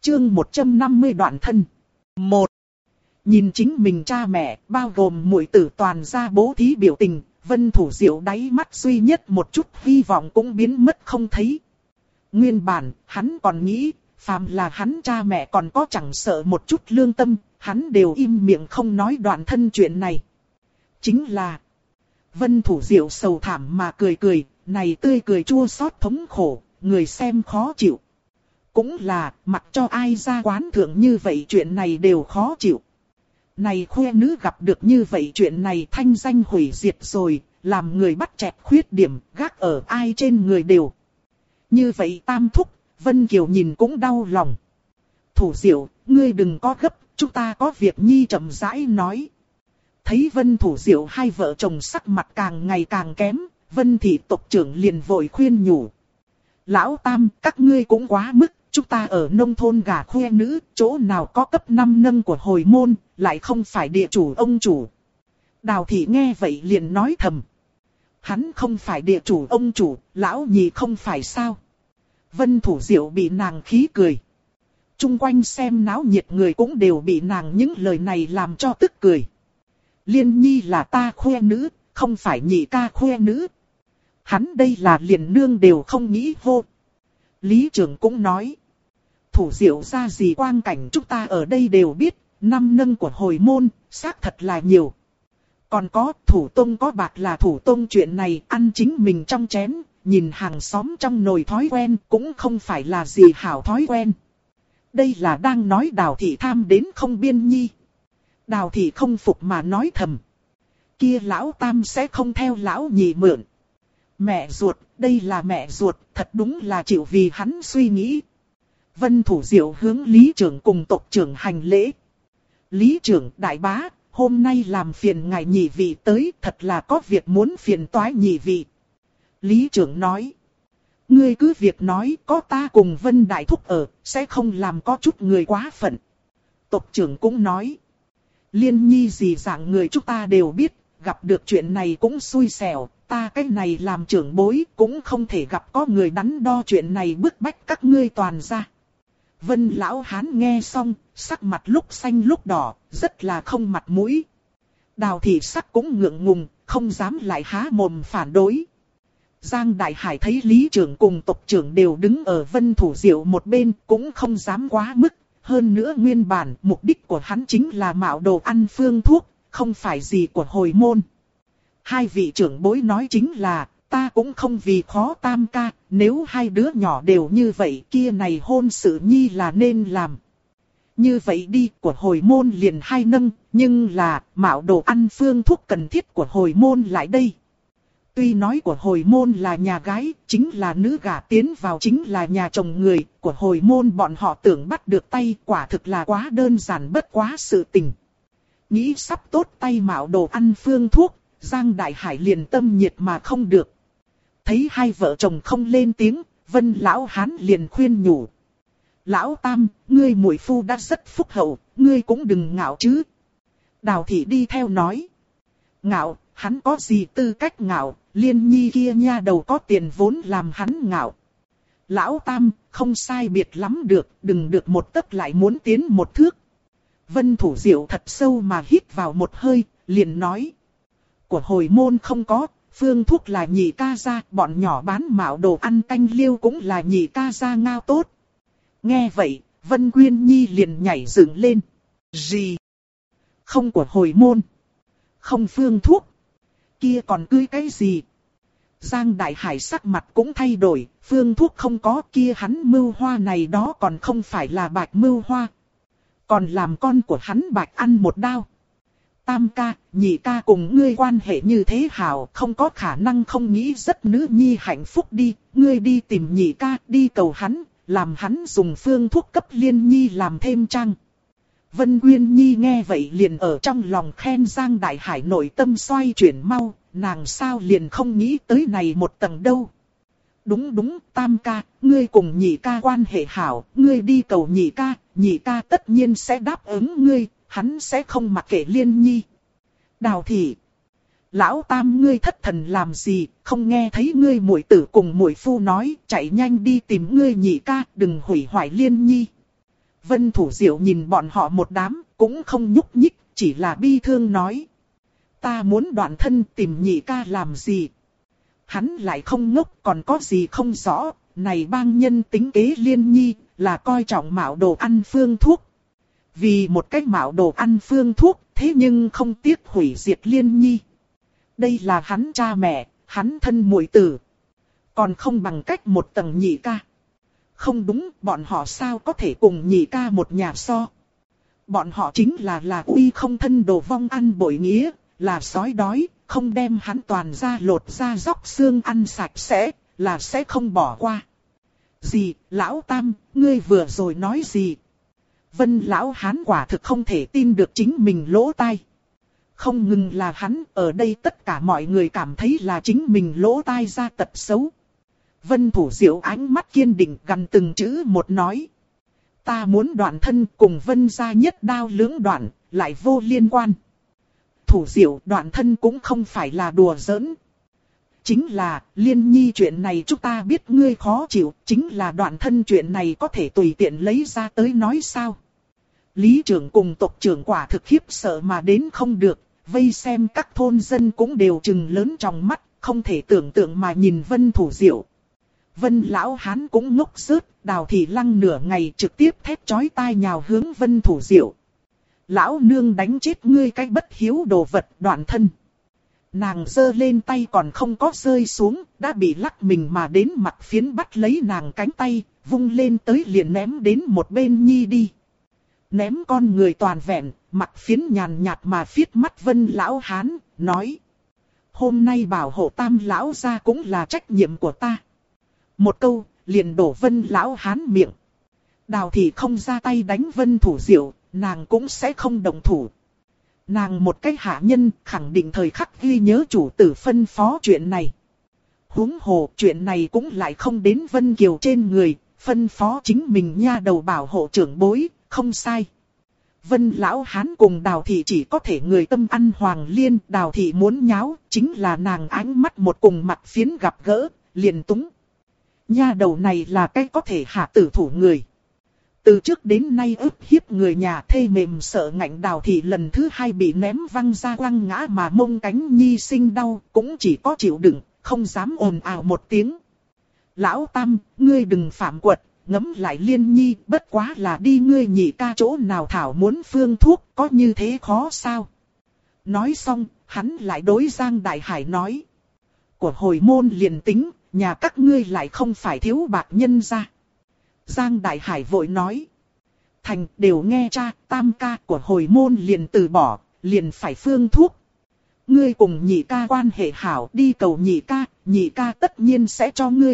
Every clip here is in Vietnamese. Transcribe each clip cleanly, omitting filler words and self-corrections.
Chương 150 đoạn thân. 1. Nhìn chính mình cha mẹ, bao gồm muội tử toàn gia bố thí biểu tình, Vân Thủ Diệu đáy mắt duy nhất một chút hy vọng cũng biến mất không thấy. Nguyên bản, hắn còn nghĩ, phàm là hắn cha mẹ còn có chẳng sợ một chút lương tâm, hắn đều im miệng không nói đoạn thân chuyện này. Chính là, Vân Thủ Diệu sầu thảm mà cười cười, này tươi cười chua xót thống khổ, người xem khó chịu. Cũng là, mặc cho ai ra quán thượng như vậy chuyện này đều khó chịu. Này khoe nữ gặp được như vậy chuyện này thanh danh hủy diệt rồi, làm người bắt chẹt khuyết điểm, gác ở ai trên người đều. Như vậy tam thúc, Vân Kiều nhìn cũng đau lòng. Thủ Diệu, ngươi đừng có gấp, chúng ta có việc nhi chậm rãi nói. Thấy Vân Thủ Diệu hai vợ chồng sắc mặt càng ngày càng kém, Vân thị tộc trưởng liền vội khuyên nhủ. Lão Tam, các ngươi cũng quá mức, chúng ta ở nông thôn gả khoe nữ, chỗ nào có cấp 5 nâng của hồi môn, lại không phải địa chủ ông chủ. Đào thị nghe vậy liền nói thầm. Hắn không phải địa chủ ông chủ, lão nhị không phải sao. Vân Thủ Diệu bị nàng khí cười. Trung quanh xem náo nhiệt người cũng đều bị nàng những lời này làm cho tức cười. Liên nhi là ta khoe nữ, không phải nhị ca khoe nữ. Hắn đây là liền nương đều không nghĩ hô. Lý trưởng cũng nói. Thủ Diệu ra gì quang cảnh chúng ta ở đây đều biết, 5 nâng của hồi môn, xác thật là nhiều. Còn có thủ tông có bạc là thủ tông chuyện này ăn chính mình trong chén, nhìn hàng xóm trong nồi thói quen cũng không phải là gì hảo thói quen. Đây là đang nói Đào thị tham đến không biên nhi. Đào thị không phục mà nói thầm. Kia lão Tam sẽ không theo lão nhị mượn. Mẹ ruột, đây là mẹ ruột, thật đúng là chịu vì hắn suy nghĩ. Vân Thủ Diệu hướng Lý trưởng cùng tộc trưởng hành lễ. Lý trưởng đại bá, hôm nay làm phiền ngài nhị vị tới, thật là có việc muốn phiền toái nhị vị. Lý trưởng nói. Ngươi cứ việc nói, có ta cùng Vân đại thúc ở, sẽ không làm có chút người quá phận. Tộc trưởng cũng nói. Liên nhi gì dạng người chúng ta đều biết, gặp được chuyện này cũng xui xẻo, ta cái này làm trưởng bối cũng không thể gặp có người đắn đo chuyện này bức bách các ngươi toàn ra. Vân lão hán nghe xong, sắc mặt lúc xanh lúc đỏ, rất là không mặt mũi. Đào thị sắc cũng ngượng ngùng, không dám lại há mồm phản đối. Giang Đại Hải thấy Lý trưởng cùng tộc trưởng đều đứng ở Vân Thủ Diệu một bên, cũng không dám quá mức. Hơn nữa nguyên bản, mục đích của hắn chính là mạo đồ ăn phương thuốc, không phải gì của hồi môn. Hai vị trưởng bối nói chính là, ta cũng không vì khó Tam ca, nếu hai đứa nhỏ đều như vậy kia này hôn sự nhi là nên làm. Như vậy đi, của hồi môn liền hai nâng, nhưng là, mạo đồ ăn phương thuốc cần thiết của hồi môn lại đây. Tuy nói của hồi môn là nhà gái, chính là nữ gả tiến vào chính là nhà chồng người, của hồi môn bọn họ tưởng bắt được tay, quả thực là quá đơn giản bất quá sự tình. Nghĩ sắp tốt tay mạo đồ ăn phương thuốc, Giang Đại Hải liền tâm nhiệt mà không được. Thấy hai vợ chồng không lên tiếng, Vân lão hán liền khuyên nhủ. Lão Tam, ngươi muội phu đã rất phúc hậu, ngươi cũng đừng ngạo chứ. Đào thị đi theo nói. Ngạo, hắn có gì tư cách ngạo, Liên nhi kia nha đầu có tiền vốn làm hắn ngạo. Lão Tam, không sai biệt lắm được, đừng được một tấc lại muốn tiến một thước. Vân Thủ Diệu thật sâu mà hít vào một hơi, liền nói. Của hồi môn không có, phương thuốc là nhị ca gia, bọn nhỏ bán mạo đồ ăn canh liêu cũng là nhị ca gia ngao tốt. Nghe vậy, Vân Quyên Nhi liền nhảy dựng lên. Gì? Không của hồi môn. Không phương thuốc. Kia còn cưới cái gì? Giang Đại Hải sắc mặt cũng thay đổi, phương thuốc không có kia hắn mưu hoa này đó còn không phải là bạch mưu hoa. Còn làm con của hắn bạch ăn một đao. Tam ca, nhị ca cùng ngươi quan hệ như thế hảo, không có khả năng không nghĩ rất nữ nhi hạnh phúc đi, ngươi đi tìm nhị ca, đi cầu hắn, làm hắn dùng phương thuốc cấp Liên nhi làm thêm trang. Vân Quyên Nhi nghe vậy liền ở trong lòng khen Giang Đại Hải nội tâm xoay chuyển mau, nàng sao liền không nghĩ tới này một tầng đâu. Đúng, Tam ca, ngươi cùng nhị ca quan hệ hảo, ngươi đi cầu nhị ca tất nhiên sẽ đáp ứng ngươi, hắn sẽ không mặc kệ Liên nhi. Đào thị. Lão Tam ngươi thất thần làm gì, không nghe thấy ngươi muội tử cùng muội phu nói, chạy nhanh đi tìm ngươi nhị ca, đừng hủy hoại Liên nhi. Vân Thủ Diệu nhìn bọn họ một đám, cũng không nhúc nhích, chỉ là bi thương nói. Ta muốn đoạn thân tìm nhị ca làm gì? Hắn lại không ngốc, còn có gì không rõ, này bang nhân tính kế Liên Nhi, là coi trọng mạo đồ ăn phương thuốc. Vì một cách mạo đồ ăn phương thuốc, thế nhưng không tiếc hủy diệt Liên Nhi. Đây là hắn cha mẹ, hắn thân muội tử. Còn không bằng cách một tầng nhị ca. Không đúng, bọn họ sao có thể cùng nhị ca một nhà so. Bọn họ chính là uy không thân đồ vong ăn bội nghĩa, là sói đói, không đem hắn toàn ra lột ra róc xương ăn sạch sẽ, là sẽ không bỏ qua. Gì, lão tam, ngươi vừa rồi nói gì? Vân lão hán quả thực không thể tin được chính mình lỗ tai. Không ngừng là hắn, ở đây tất cả mọi người cảm thấy là chính mình lỗ tai ra tật xấu. Vân Thủ Diệu ánh mắt kiên định gần từng chữ một nói. Ta muốn đoạn thân cùng Vân gia nhất đao lưỡng đoạn, lại vô liên quan. Thủ Diệu đoạn thân cũng không phải là đùa giỡn. Chính là, Liên Nhi chuyện này chúng ta biết ngươi khó chịu, chính là đoạn thân chuyện này có thể tùy tiện lấy ra tới nói sao. Lý trưởng cùng tộc trưởng quả thực khiếp sợ mà đến không được, vây xem các thôn dân cũng đều trừng lớn trong mắt, không thể tưởng tượng mà nhìn Vân Thủ Diệu. Vân lão hán cũng ngốc rớt, Đào Thị Lăng nửa ngày trực tiếp thét chói tai nhào hướng Vân Thủ Diệu. Lão nương đánh chết ngươi cái bất hiếu đồ vật đoạn thân. Nàng giơ lên tay còn không có rơi xuống, đã bị lắc mình mà đến mặt phiến bắt lấy nàng cánh tay, vung lên tới liền ném đến một bên nhi đi. Ném con người toàn vẹn, mặt phiến nhàn nhạt mà phiết mắt Vân lão hán, nói. Hôm nay bảo hộ Tam lão gia cũng là trách nhiệm của ta. Một câu, liền đổ Vân lão hán miệng. Đào Thị không ra tay đánh Vân Thủ Diệu, nàng cũng sẽ không động thủ. Nàng một cái hạ nhân khẳng định thời khắc ghi nhớ chủ tử phân phó chuyện này. Huống hồ chuyện này cũng lại không đến Vân Kiều trên người, phân phó chính mình nha đầu bảo hộ trưởng bối, không sai. Vân lão hán cùng Đào Thị chỉ có thể người tâm ăn hoàng liên, Đào Thị muốn nháo, chính là nàng ánh mắt một cùng mặt phiến gặp gỡ, liền túng. Nha đầu này là cái có thể hạ tử thủ người. Từ trước đến nay ức hiếp người nhà thê mềm sợ ngạnh Đào Thị lần thứ hai bị ném văng ra quăng ngã mà mông cánh nhi sinh đau, cũng chỉ có chịu đựng, không dám ồn ào một tiếng. Lão Tam, ngươi đừng phạm quật, ngẫm lại Liên Nhi, bất quá là đi ngươi nhị ca chỗ nào thảo muốn phương thuốc, có như thế khó sao? Nói xong, hắn lại đối Giang Đại Hải nói. Của hồi môn liền tính, nhà các ngươi lại không phải thiếu bạc nhân ra. Giang Đại Hải vội nói. Thành đều nghe cha, Tam ca của hồi môn liền từ bỏ, liền phải phương thuốc. Ngươi cùng nhị ca quan hệ hảo đi cầu nhị ca tất nhiên sẽ cho ngươi.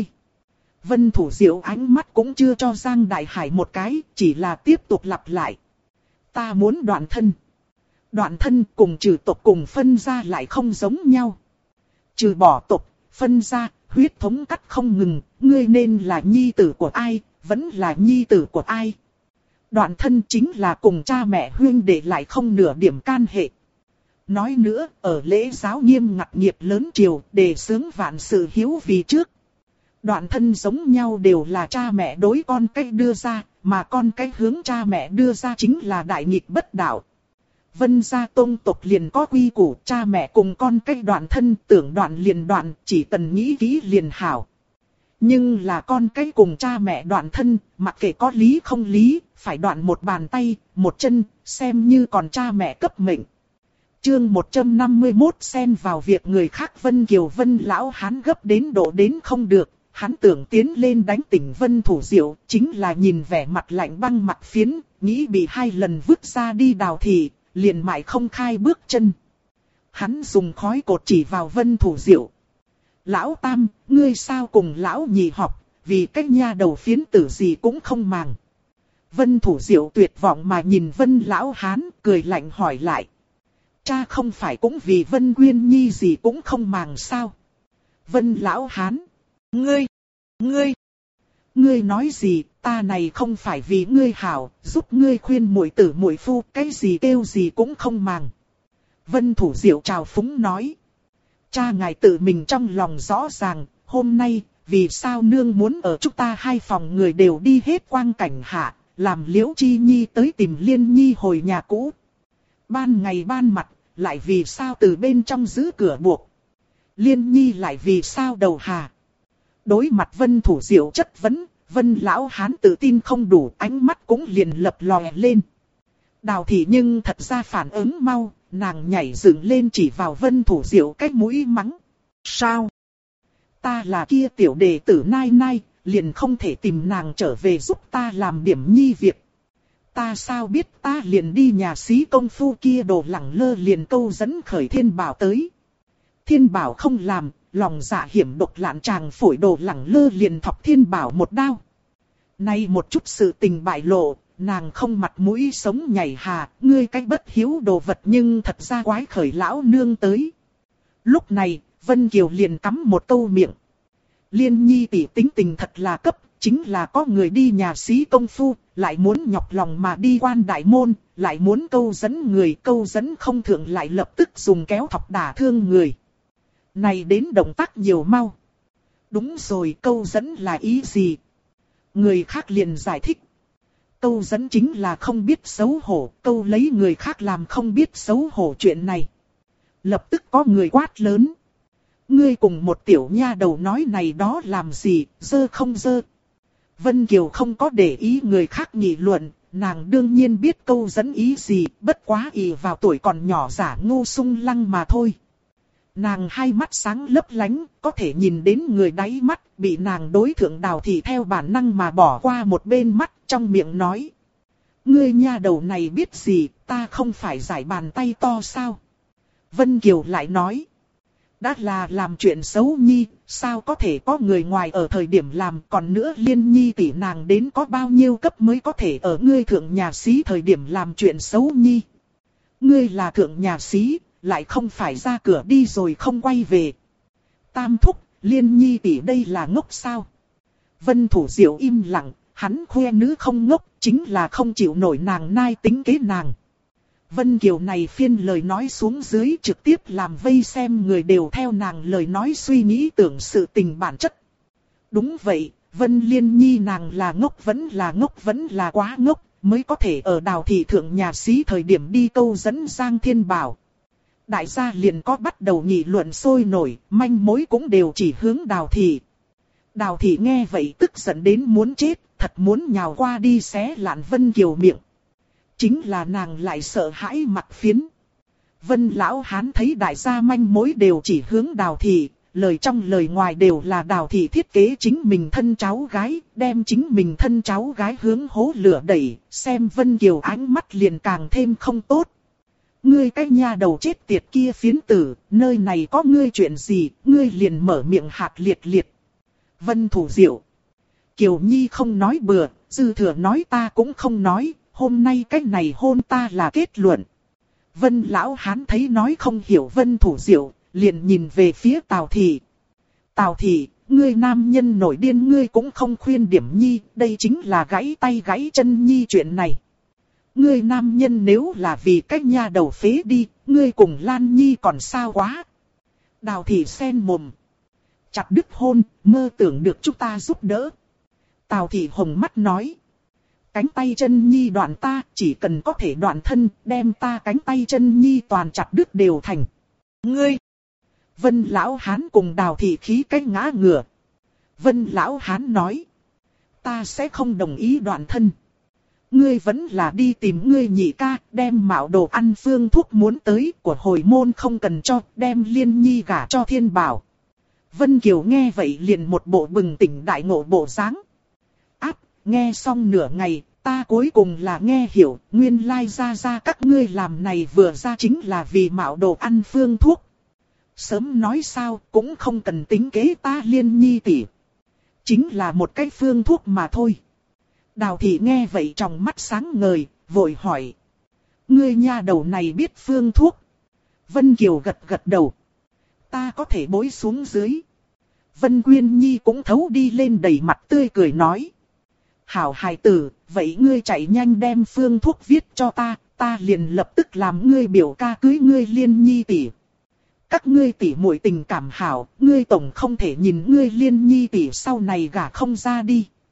Vân Thủ Diệu ánh mắt cũng chưa cho Giang Đại Hải một cái, chỉ là tiếp tục lặp lại. Ta muốn đoạn thân. Đoạn thân cùng trừ tộc cùng phân ra lại không giống nhau. Trừ bỏ tộc, phân ra, huyết thống cắt không ngừng, ngươi nên là nhi tử của ai, vẫn là nhi tử của ai. Đoạn thân chính là cùng cha mẹ huynh đệ lại không nửa điểm can hệ. Nói nữa, ở lễ giáo nghiêm ngặt nghiệp lớn triều, đề xướng vạn sự hiếu vì trước. Đoạn thân giống nhau đều là cha mẹ đối con cái đưa ra, mà con cái hướng cha mẹ đưa ra chính là đại nghịch bất đạo. Vân gia tôn tộc liền có quy củ, cha mẹ cùng con cái đoạn thân, tưởng đoạn liền đoạn, chỉ cần nghĩ kỹ liền hảo. Nhưng là con cái cùng cha mẹ đoạn thân, mặc kệ có lý không lý, phải đoạn một bàn tay, một chân, xem như còn cha mẹ cấp mệnh. Chương 151 xen vào việc người khác. Vân Kiều Vân lão hán gấp đến độ đến không được, hắn tưởng tiến lên đánh tỉnh Vân Thủ Diệu, chính là nhìn vẻ mặt lạnh băng mặt phiến, nghĩ bị 2 lần vứt ra đi Đào Thị, liền mãi không khai bước chân. Hắn dùng khói cột chỉ vào Vân Thủ Diệu. Lão Tam, ngươi sao cùng lão nhị học, vì cái nha đầu phiến tử gì cũng không màng. Vân Thủ Diệu tuyệt vọng mà nhìn Vân lão hán, cười lạnh hỏi lại. Cha không phải cũng vì Vân Quyên Nhi gì cũng không màng sao? Vân lão hán, ngươi nói gì? Ta này không phải vì ngươi hảo, giúp ngươi khuyên muội tử muội phu, cái gì kêu gì cũng không màng. Vân Thủ Diệu trào phúng nói. Cha ngài tự mình trong lòng rõ ràng, hôm nay, vì sao nương muốn ở chúng ta 2 phòng người đều đi hết quang cảnh hạ, làm Liễu Chi Nhi tới tìm Liên Nhi hồi nhà cũ. Ban ngày ban mặt, lại vì sao từ bên trong giữ cửa buộc. Liên Nhi lại vì sao đầu hà. Đối mặt Vân Thủ Diệu chất vấn, Vân lão hán tự tin không đủ, ánh mắt cũng liền lập lòe lên. Đào thị nhưng thật ra phản ứng mau, nàng nhảy dựng lên chỉ vào Vân Thủ Diệu cái mũi mắng. Sao? Ta là kia tiểu đệ tử Nai Nai, liền không thể tìm nàng trở về giúp ta làm điểm nhi việc. Ta sao biết, ta liền đi nhà xí công phu kia đồ lẳng lơ liền câu dẫn khởi Thiên Bảo tới. Thiên Bảo không làm, lòng dạ hiểm độc lạn chàng phổi đồ lẳng lơ liền thọc Thiên Bảo một đao. Nay một chút sự tình bại lộ, nàng không mặt mũi sống nhảy hà, ngươi cái bất hiếu đồ vật nhưng thật ra quái khởi lão nương tới. Lúc này, Vân Kiều liền cắm một câu miệng. Liên Nhi tỷ tính tình thật là cấp, chính là có người đi nhà xí công phu, lại muốn nhọc lòng mà đi quan đại môn, lại muốn câu dẫn người, câu dẫn không thượng lại lập tức dùng kéo thọc đả thương người. Này đến động tác nhiều mau. Đúng rồi, câu dẫn là ý gì? Người khác liền giải thích. Câu dẫn chính là không biết xấu hổ, câu lấy người khác làm không biết xấu hổ chuyện này. Lập tức có người quát lớn. Ngươi cùng một tiểu nha đầu nói này đó làm gì, dơ không dơ. Vân Kiều không có để ý người khác nghị luận, nàng đương nhiên biết câu dẫn ý gì, bất quá ỷ vào tuổi còn nhỏ giả ngu sung lăng mà thôi. Nàng hai mắt sáng lấp lánh, có thể nhìn đến người đáy mắt, bị nàng đối thượng Đào thị theo bản năng mà bỏ qua một bên mắt, trong miệng nói. Ngươi nha đầu này biết gì, ta không phải giải bàn tay to sao? Vân Kiều lại nói. Đã là làm chuyện xấu nhi, sao có thể có người ngoài ở thời điểm làm, còn nữa Liên Nhi tỷ nàng đến có bao nhiêu cấp mới có thể ở ngươi thượng nhà xí thời điểm làm chuyện xấu nhi. Ngươi là thượng nhà xí, lại không phải ra cửa đi rồi không quay về. Tam thúc, Liên Nhi tỷ đây là ngốc sao? Vân Thủ Diệu im lặng, hắn khoe nữ không ngốc, chính là không chịu nổi nàng nai tính kế nàng. Vân Kiều này phiên lời nói xuống dưới trực tiếp làm vây xem người đều theo nàng lời nói suy nghĩ tưởng sự tình bản chất. Đúng vậy, Vân Liên Nhi nàng là ngốc vẫn là quá ngốc, mới có thể ở Đào thị thượng nhà xí thời điểm đi câu dẫn Giang Thiên Bảo. Đại gia liền có bắt đầu nghị luận sôi nổi, manh mối cũng đều chỉ hướng Đào thị. Đào thị nghe vậy tức giận đến muốn chết, thật muốn nhào qua đi xé lạn Vân Kiều miệng. Chính là nàng lại sợ hãi mặt phiến. Vân lão hán thấy đại gia manh mối đều chỉ hướng Đào thị, lời trong lời ngoài đều là Đào thị thiết kế chính mình thân cháu gái, đem chính mình thân cháu gái hướng hố lửa đẩy, xem Vân Kiều ánh mắt liền càng thêm không tốt. Ngươi cái nha đầu chết tiệt kia phiến tử, nơi này có ngươi chuyện gì, ngươi liền mở miệng hạt liệt liệt. Vân Thủ Diệu. Kiều Nhi không nói bừa, dư thừa nói ta cũng không nói, hôm nay cái này hôn ta là kết luận. Vân lão hán thấy nói không hiểu Vân Thủ Diệu, liền nhìn về phía Tào thị. Tào thị, ngươi nam nhân nổi điên ngươi cũng không khuyên điểm Nhi, đây chính là gãy tay gãy chân Nhi chuyện này. Ngươi nam nhân nếu là vì cách nha đầu phế đi, ngươi cùng Lan Nhi còn sao quá. Đào thị sen mồm. Chặt đứt hôn, mơ tưởng được chúng ta giúp đỡ. Tào thị hồng mắt nói. Cánh tay chân Nhi đoạn ta, chỉ cần có thể đoạn thân, đem ta cánh tay chân Nhi toàn chặt đứt đều thành. Ngươi! Vân lão hán cùng Đào thị khí cách ngã ngửa. Vân lão hán nói. Ta sẽ không đồng ý đoạn thân. Ngươi vẫn là đi tìm ngươi nhị ca, đem mạo đồ ăn phương thuốc muốn tới của hồi môn không cần cho, đem Liên Nhi gả cho Thiên Bảo. Vân Kiều nghe vậy liền một bộ bừng tỉnh đại ngộ bộ dáng. Áp, nghe xong nửa ngày, ta cuối cùng là nghe hiểu, nguyên lai ra các ngươi làm này vừa ra chính là vì mạo đồ ăn phương thuốc. Sớm nói sao, cũng không cần tính kế ta Liên Nhi tỷ. Chính là một cái phương thuốc mà thôi. Đào thị nghe vậy trong mắt sáng ngời, vội hỏi. Ngươi nha đầu này biết phương thuốc. Vân Kiều gật gật đầu. Ta có thể bối xuống dưới. Vân Quyên Nhi cũng thấu đi lên đầy mặt tươi cười nói. Hảo hài tử, vậy ngươi chạy nhanh đem phương thuốc viết cho ta, ta liền lập tức làm ngươi biểu ca cưới ngươi Liên Nhi tỷ. Các ngươi tỷ muội tình cảm hảo, ngươi tổng không thể nhìn ngươi Liên Nhi tỷ sau này gả không ra đi.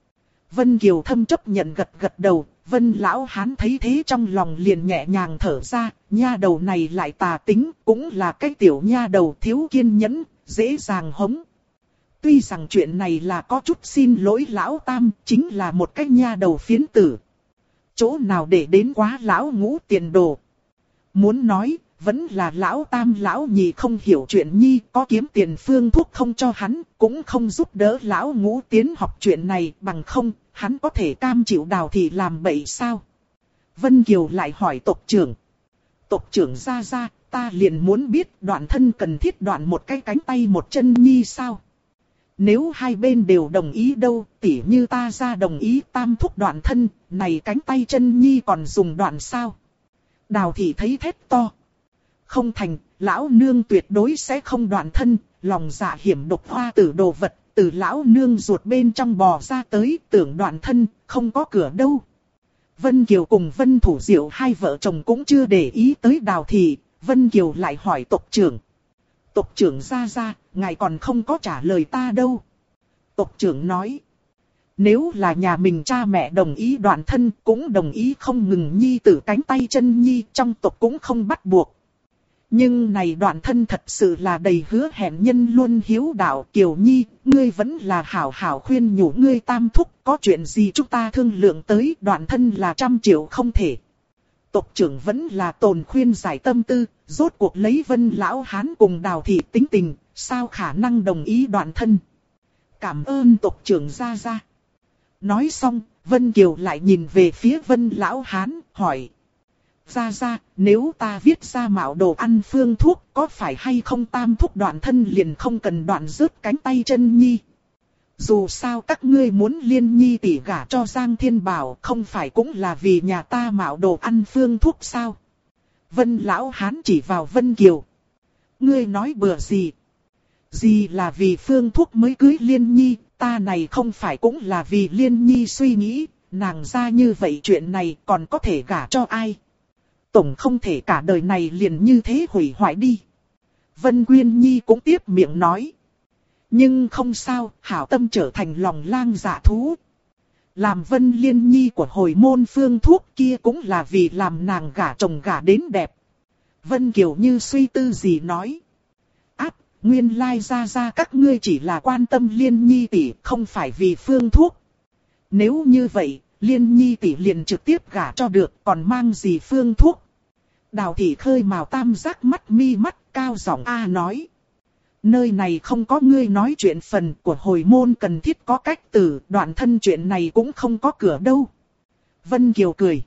Vân Kiều thâm chấp nhận gật gật đầu, Vân lão hán thấy thế trong lòng liền nhẹ nhàng thở ra, nha đầu này lại tà tính, cũng là cái tiểu nha đầu thiếu kiên nhẫn, dễ dàng hống. Tuy rằng chuyện này là có chút xin lỗi lão tam, chính là một cái nha đầu phiến tử. Chỗ nào để đến quá lão ngũ tiền đồ. Muốn nói, vẫn là lão tam lão nhị không hiểu chuyện nhi, có kiếm tiền phương thuốc không cho hắn, cũng không giúp đỡ lão ngũ tiến học chuyện này, bằng không, hắn có thể cam chịu Đào Thị làm bậy sao? Vân Kiều lại hỏi tộc trưởng. Tộc trưởng ra, ta liền muốn biết đoạn thân cần thiết đoạn một cái cánh tay một chân nhi sao? Nếu hai bên đều đồng ý đâu, tỉ như ta ra đồng ý tam thúc đoạn thân, này cánh tay chân nhi còn dùng đoạn sao? Đào Thị thấy thét to. Không thành, lão nương tuyệt đối sẽ không đoạn thân, lòng dạ hiểm độc hoa tử đồ vật, từ lão nương ruột bên trong bò ra tới, tưởng đoạn thân, không có cửa đâu. Vân Kiều cùng Vân Thủ Diệu hai vợ chồng cũng chưa để ý tới Đào Thị, Vân Kiều lại hỏi tộc trưởng. Tộc trưởng ra, ngài còn không có trả lời ta đâu. Tộc trưởng nói. Nếu là nhà mình cha mẹ đồng ý đoạn thân, cũng đồng ý không ngừng nhi tử cánh tay chân nhi, trong tộc cũng không bắt buộc. Nhưng này đoạn thân thật sự là đầy hứa hẹn nhân luôn hiếu đạo. Kiều Nhi, ngươi vẫn là hảo hảo khuyên nhủ ngươi tam thúc, có chuyện gì chúng ta thương lượng tới, đoạn thân là 100 triệu không thể. Tộc trưởng vẫn là tồn khuyên giải tâm tư, rốt cuộc lấy Vân lão hán cùng Đào Thị tính tình, sao khả năng đồng ý đoạn thân. Cảm ơn tộc trưởng ra. Nói xong, Vân Kiều lại nhìn về phía Vân lão hán, hỏi. Ra, nếu ta viết ra mạo đồ ăn phương thuốc, có phải hay không tam thúc đoạn thân liền không cần đoạn rớt cánh tay chân nhi? Dù sao các ngươi muốn liên nhi tỷ gả cho Giang Thiên Bảo, không phải cũng là vì nhà ta mạo đồ ăn phương thuốc sao? Vân lão hán chỉ vào Vân Kiều. Ngươi nói bừa gì? Gì là vì phương thuốc mới cưới liên nhi, ta này không phải cũng là vì liên nhi suy nghĩ, nàng ra như vậy chuyện này còn có thể gả cho ai? Tổng không thể cả đời này liền như thế hủy hoại đi. Vân Quyên Nhi cũng tiếp miệng nói. Nhưng không sao, hảo tâm trở thành lòng lang dạ thú. Làm Vân Liên Nhi của hồi môn phương thuốc kia cũng là vì làm nàng gả chồng gả đến đẹp. Vân Kiều như suy tư gì nói. Nguyên lai ra các ngươi chỉ là quan tâm Liên Nhi tỷ, không phải vì phương thuốc. Nếu như vậy, Liên Nhi tỷ liền trực tiếp gả cho được, còn mang gì phương thuốc? Đào Thị khơi mào tam giác mắt mi mắt, cao giọng A nói. Nơi này không có ngươi nói chuyện phần của hồi môn cần thiết có cách từ, đoạn thân chuyện này cũng không có cửa đâu. Vân Kiều cười.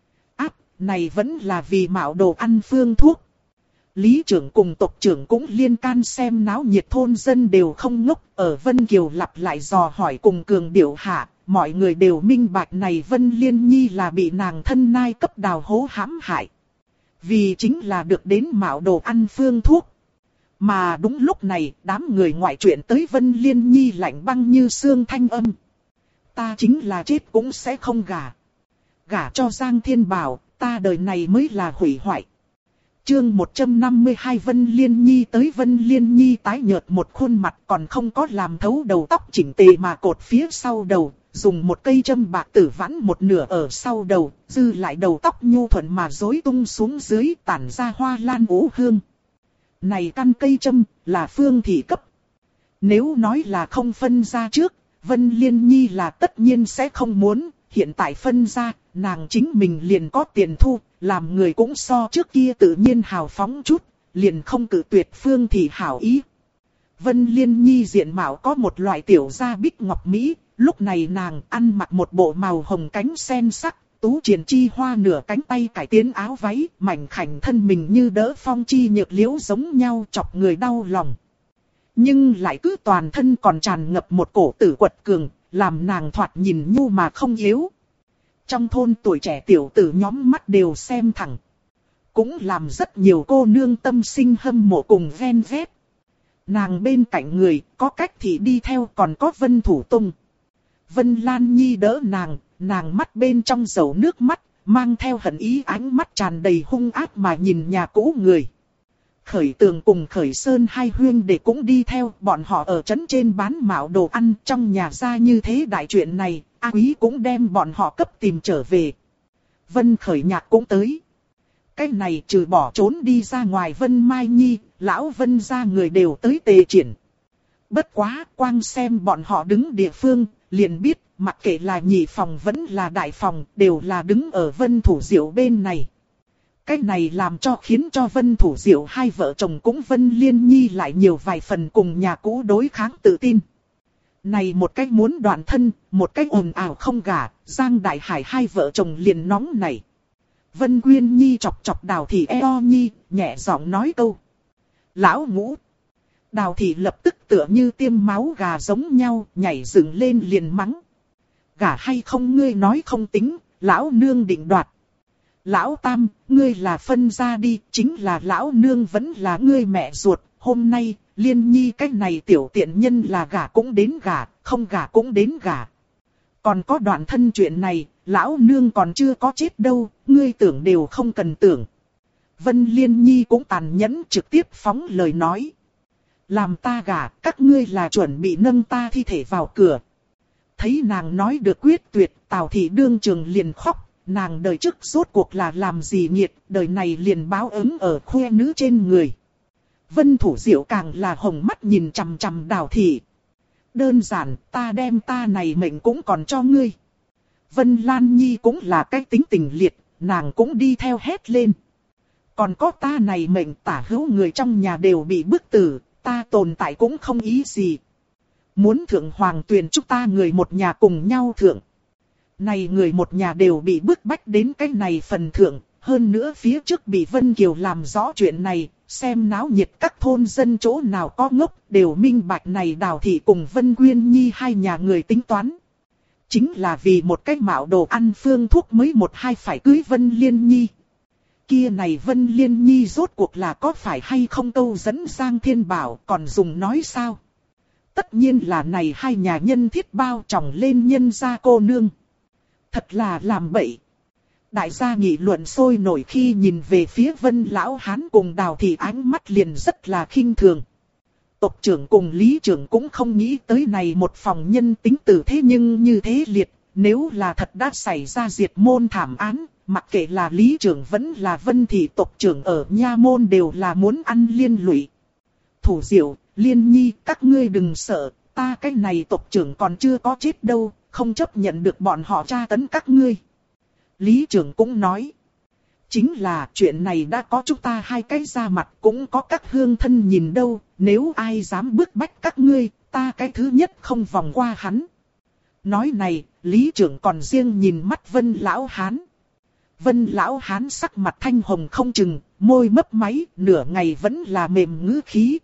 Này vẫn là vì mạo đồ ăn phương thuốc. Lý trưởng cùng tộc trưởng cũng liên can xem náo nhiệt, thôn dân đều không ngốc. Ở Vân Kiều lặp lại dò hỏi cùng cường điệu hạ, mọi người đều minh bạch này Vân Liên Nhi là bị nàng thân nai cấp đào hố hãm hại. Vì chính là được đến mạo đồ ăn phương thuốc. Mà đúng lúc này, đám người ngoại chuyện tới Vân Liên Nhi lạnh băng như xương thanh âm. Ta chính là chết cũng sẽ không gả. Gả cho Giang Thiên Bảo, ta đời này mới là hủy hoại. Chương 152 Vân Liên Nhi tới. Vân Liên Nhi tái nhợt một khuôn mặt, còn không có làm thấu đầu tóc chỉnh tề mà cột phía sau đầu, dùng một cây châm bạc tử vãn một nửa ở sau đầu, dư lại đầu tóc nhu thuận mà rối tung xuống dưới, tản ra hoa lan ố hương. Này căn cây châm là Phương thị cấp. Nếu nói là không phân ra trước, Vân Liên Nhi là tất nhiên sẽ không muốn. Hiện tại phân ra, nàng chính mình liền có tiền thu, làm người cũng so trước kia tự nhiên hào phóng chút, liền không cự tuyệt Phương thị hảo ý. Vân Liên Nhi diện mạo có một loại tiểu da bích ngọc mỹ, lúc này nàng ăn mặc một bộ màu hồng cánh sen sắc, tú triền chi hoa nửa cánh tay cải tiến áo váy, mảnh khảnh thân mình như đỡ phong chi nhược liễu giống nhau, chọc người đau lòng. Nhưng lại cứ toàn thân còn tràn ngập một cổ tử quật cường, làm nàng thoạt nhìn nhu mà không yếu. Trong thôn tuổi trẻ tiểu tử nhóm mắt đều xem thẳng. Cũng làm rất nhiều cô nương tâm sinh hâm mộ cùng ven vét. Nàng bên cạnh người, có cách thì đi theo, còn có Vân Thủ Tông. Vân Lan Nhi đỡ nàng mắt bên trong dầu nước mắt, mang theo hận ý, ánh mắt tràn đầy hung ác mà nhìn nhà cũ người. Khởi Tường cùng Khởi Sơn hai huyên đệ cũng đi theo, bọn họ ở trấn trên bán mạo đồ ăn, trong nhà ra như thế đại chuyện này, A Quý cũng đem bọn họ cấp tìm trở về. Vân Khởi Nhạc cũng tới. Cái này trừ bỏ trốn đi ra ngoài Vân Mai Nhi, lão Vân gia người đều tới tề triển. Bất quá, quang xem bọn họ đứng địa phương, liền biết, mặc kệ là nhị phòng vẫn là đại phòng, đều là đứng ở Vân Thủ Diệu bên này. Cái này làm cho khiến cho Vân Thủ Diệu hai vợ chồng cũng Vân Liên Nhi lại nhiều vài phần cùng nhà cũ đối kháng tự tin. Này một cách muốn đoạn thân, một cách ồn ào không gả, Giang Đại Hải hai vợ chồng liền nóng này. Vân Quyên Nhi chọc chọc Đào Thị eo Nhi, nhẹ giọng nói câu. Lão Ngũ. Đào Thị lập tức tựa như tiêm máu gà giống nhau, nhảy dựng lên liền mắng. Gả hay không ngươi nói không tính, lão nương định đoạt. Lão Tam, ngươi là phân ra đi, chính là lão nương vẫn là ngươi mẹ ruột, hôm nay, Liên Nhi cái này tiểu tiện nhân là gả cũng đến gả, không gả cũng đến gả. Còn có đoạn thân chuyện này, lão nương còn chưa có chết đâu, ngươi tưởng đều không cần tưởng. Vân Liên Nhi cũng tàn nhẫn trực tiếp phóng lời nói. Làm ta gả, các ngươi là chuẩn bị nâng ta thi thể vào cửa. Thấy nàng nói được quyết tuyệt, Tào Thị đương trường liền khóc, nàng đời trước rốt cuộc là làm gì nghiệt, đời này liền báo ứng ở khoe nữ trên người. Vân Thủ Diệu càng là hồng mắt nhìn chằm chằm Đào Thị. Đơn giản, ta đem ta này mệnh cũng còn cho ngươi. Vân Lan Nhi cũng là cái tính tình liệt, nàng cũng đi theo hét lên. Còn có ta này mệnh tả hữu người trong nhà đều bị bức tử, ta tồn tại cũng không ý gì. Muốn thượng hoàng tuyền chúng ta người một nhà cùng nhau thượng. Này người một nhà đều bị bức bách đến cái này phần thượng, hơn nữa phía trước bị Vân Kiều làm rõ chuyện này, xem náo nhiệt các thôn dân chỗ nào có ngốc, đều minh bạch này Đào Thị cùng Vân Quyên Nhi hai nhà người tính toán. Chính là vì một cái mạo đồ ăn phương thuốc mới một hai phải cưới Vân Liên Nhi. Kia này Vân Liên Nhi rốt cuộc là có phải hay không câu dẫn Giang Thiên Bảo còn dùng nói sao? Tất nhiên là này hai nhà nhân thiết bao tròng lên nhân gia cô nương. Thật là làm bậy. Đại gia nghị luận sôi nổi khi nhìn về phía Vân Lão Hán cùng Đào Thị ánh mắt liền rất là khinh thường. Tộc trưởng cùng lý trưởng cũng không nghĩ tới này một phòng nhân tính tử thế nhưng như thế liệt. Nếu là thật đã xảy ra diệt môn thảm án, mặc kệ là lý trưởng vẫn là Vân Thị tộc trưởng ở nha môn đều là muốn ăn liên lụy. Thủ Diệu, Liên Nhi, các ngươi đừng sợ, ta cái này tộc trưởng còn chưa có chết đâu, không chấp nhận được bọn họ tra tấn các ngươi. Lý trưởng cũng nói. Chính là chuyện này đã có chúng ta hai cái ra mặt cũng có các hương thân nhìn đâu, nếu ai dám bức bách các ngươi, ta cái thứ nhất không vòng qua hắn. Nói này, Lý trưởng còn riêng nhìn mắt Vân Lão Hán. Vân Lão Hán sắc mặt thanh hồng không chừng, môi mấp máy, nửa ngày vẫn là mềm ngữ khí.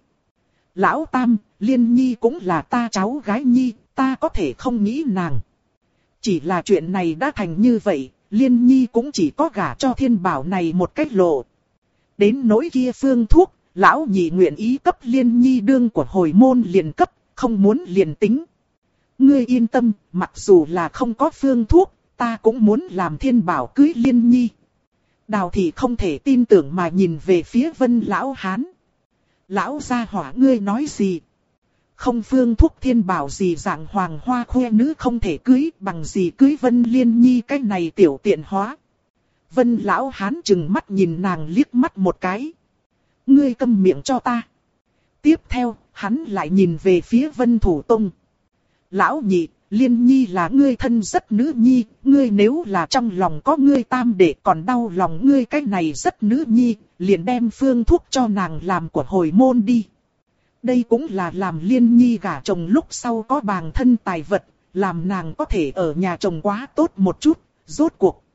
Lão Tam, Liên Nhi cũng là ta cháu gái Nhi, ta có thể không nghĩ nàng. Chỉ là chuyện này đã thành như vậy, Liên Nhi cũng chỉ có gả cho Thiên Bảo này một cách lộ. Đến nỗi kia phương thuốc, lão nhị nguyện ý cấp Liên Nhi đương của hồi môn liền cấp, không muốn liền tính. Ngươi yên tâm, mặc dù là không có phương thuốc, ta cũng muốn làm Thiên Bảo cưới Liên Nhi. Đào Thị không thể tin tưởng mà nhìn về phía Vân Lão Hán. Lão gia hỏa ngươi nói gì? Không phương thuốc Thiên Bảo gì dạng hoàng hoa khoe nữ không thể cưới, bằng gì cưới Vân Liên Nhi cái này tiểu tiện hóa. Vân Lão Hán chừng mắt nhìn nàng liếc mắt một cái. Ngươi câm miệng cho ta. Tiếp theo, hắn lại nhìn về phía Vân Thủ Tông. Lão nhị, Liên Nhi là ngươi thân rất nữ nhi, ngươi nếu là trong lòng có ngươi tam đệ còn đau lòng ngươi cái này rất nữ nhi, liền đem phương thuốc cho nàng làm của hồi môn đi. Đây cũng là làm Liên Nhi gả chồng lúc sau có bàng thân tài vật, làm nàng có thể ở nhà chồng quá tốt một chút, rốt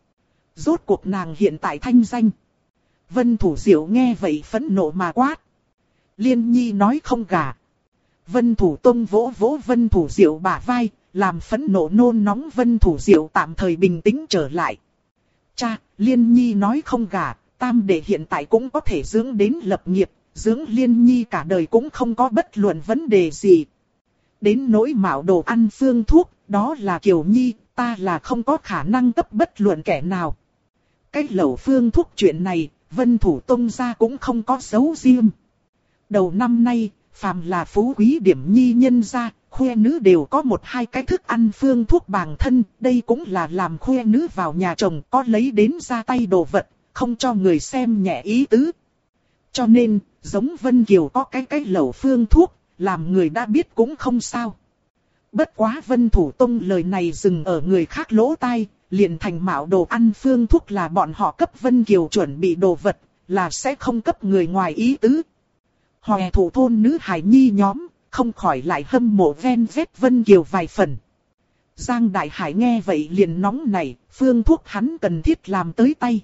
cuộc nàng hiện tại thanh danh. Vân Thủ Diệu nghe vậy phẫn nộ mà quát. Liên Nhi nói không gả. Vân Thủ Tông vỗ vỗ Vân Thủ Diệu bả vai, làm phẫn nộ nôn nóng Vân Thủ Diệu tạm thời bình tĩnh trở lại. Cha, Liên Nhi nói không gả, tam đệ hiện tại cũng có thể dưỡng đến lập nghiệp, dưỡng Liên Nhi cả đời cũng không có bất luận vấn đề gì. Đến nỗi mạo đồ ăn phương thuốc, đó là Kiều Nhi, ta là không có khả năng cấp bất luận kẻ nào. Cái lẩu phương thuốc chuyện này, Vân Thủ Tông gia cũng không có giấu riêng. Đầu năm nay, phàm là phú quý điểm nhi nhân gia, khuê nữ đều có một hai cái thức ăn phương thuốc bàng thân, đây cũng là làm khuê nữ vào nhà chồng có lấy đến ra tay đồ vật, không cho người xem nhẹ ý tứ. Cho nên, giống Vân Kiều có cái lẩu phương thuốc, làm người đã biết cũng không sao. Bất quá Vân Thủ Tông lời này dừng ở người khác lỗ tai, liền thành mạo đồ ăn phương thuốc là bọn họ cấp Vân Kiều chuẩn bị đồ vật, là sẽ không cấp người ngoài ý tứ. Hòe thủ thôn nữ hài nhi nhóm, không khỏi lại hâm mộ ven vét Vân Kiều vài phần. Giang Đại Hải nghe vậy liền nóng nảy, phương thuốc hắn cần thiết làm tới tay.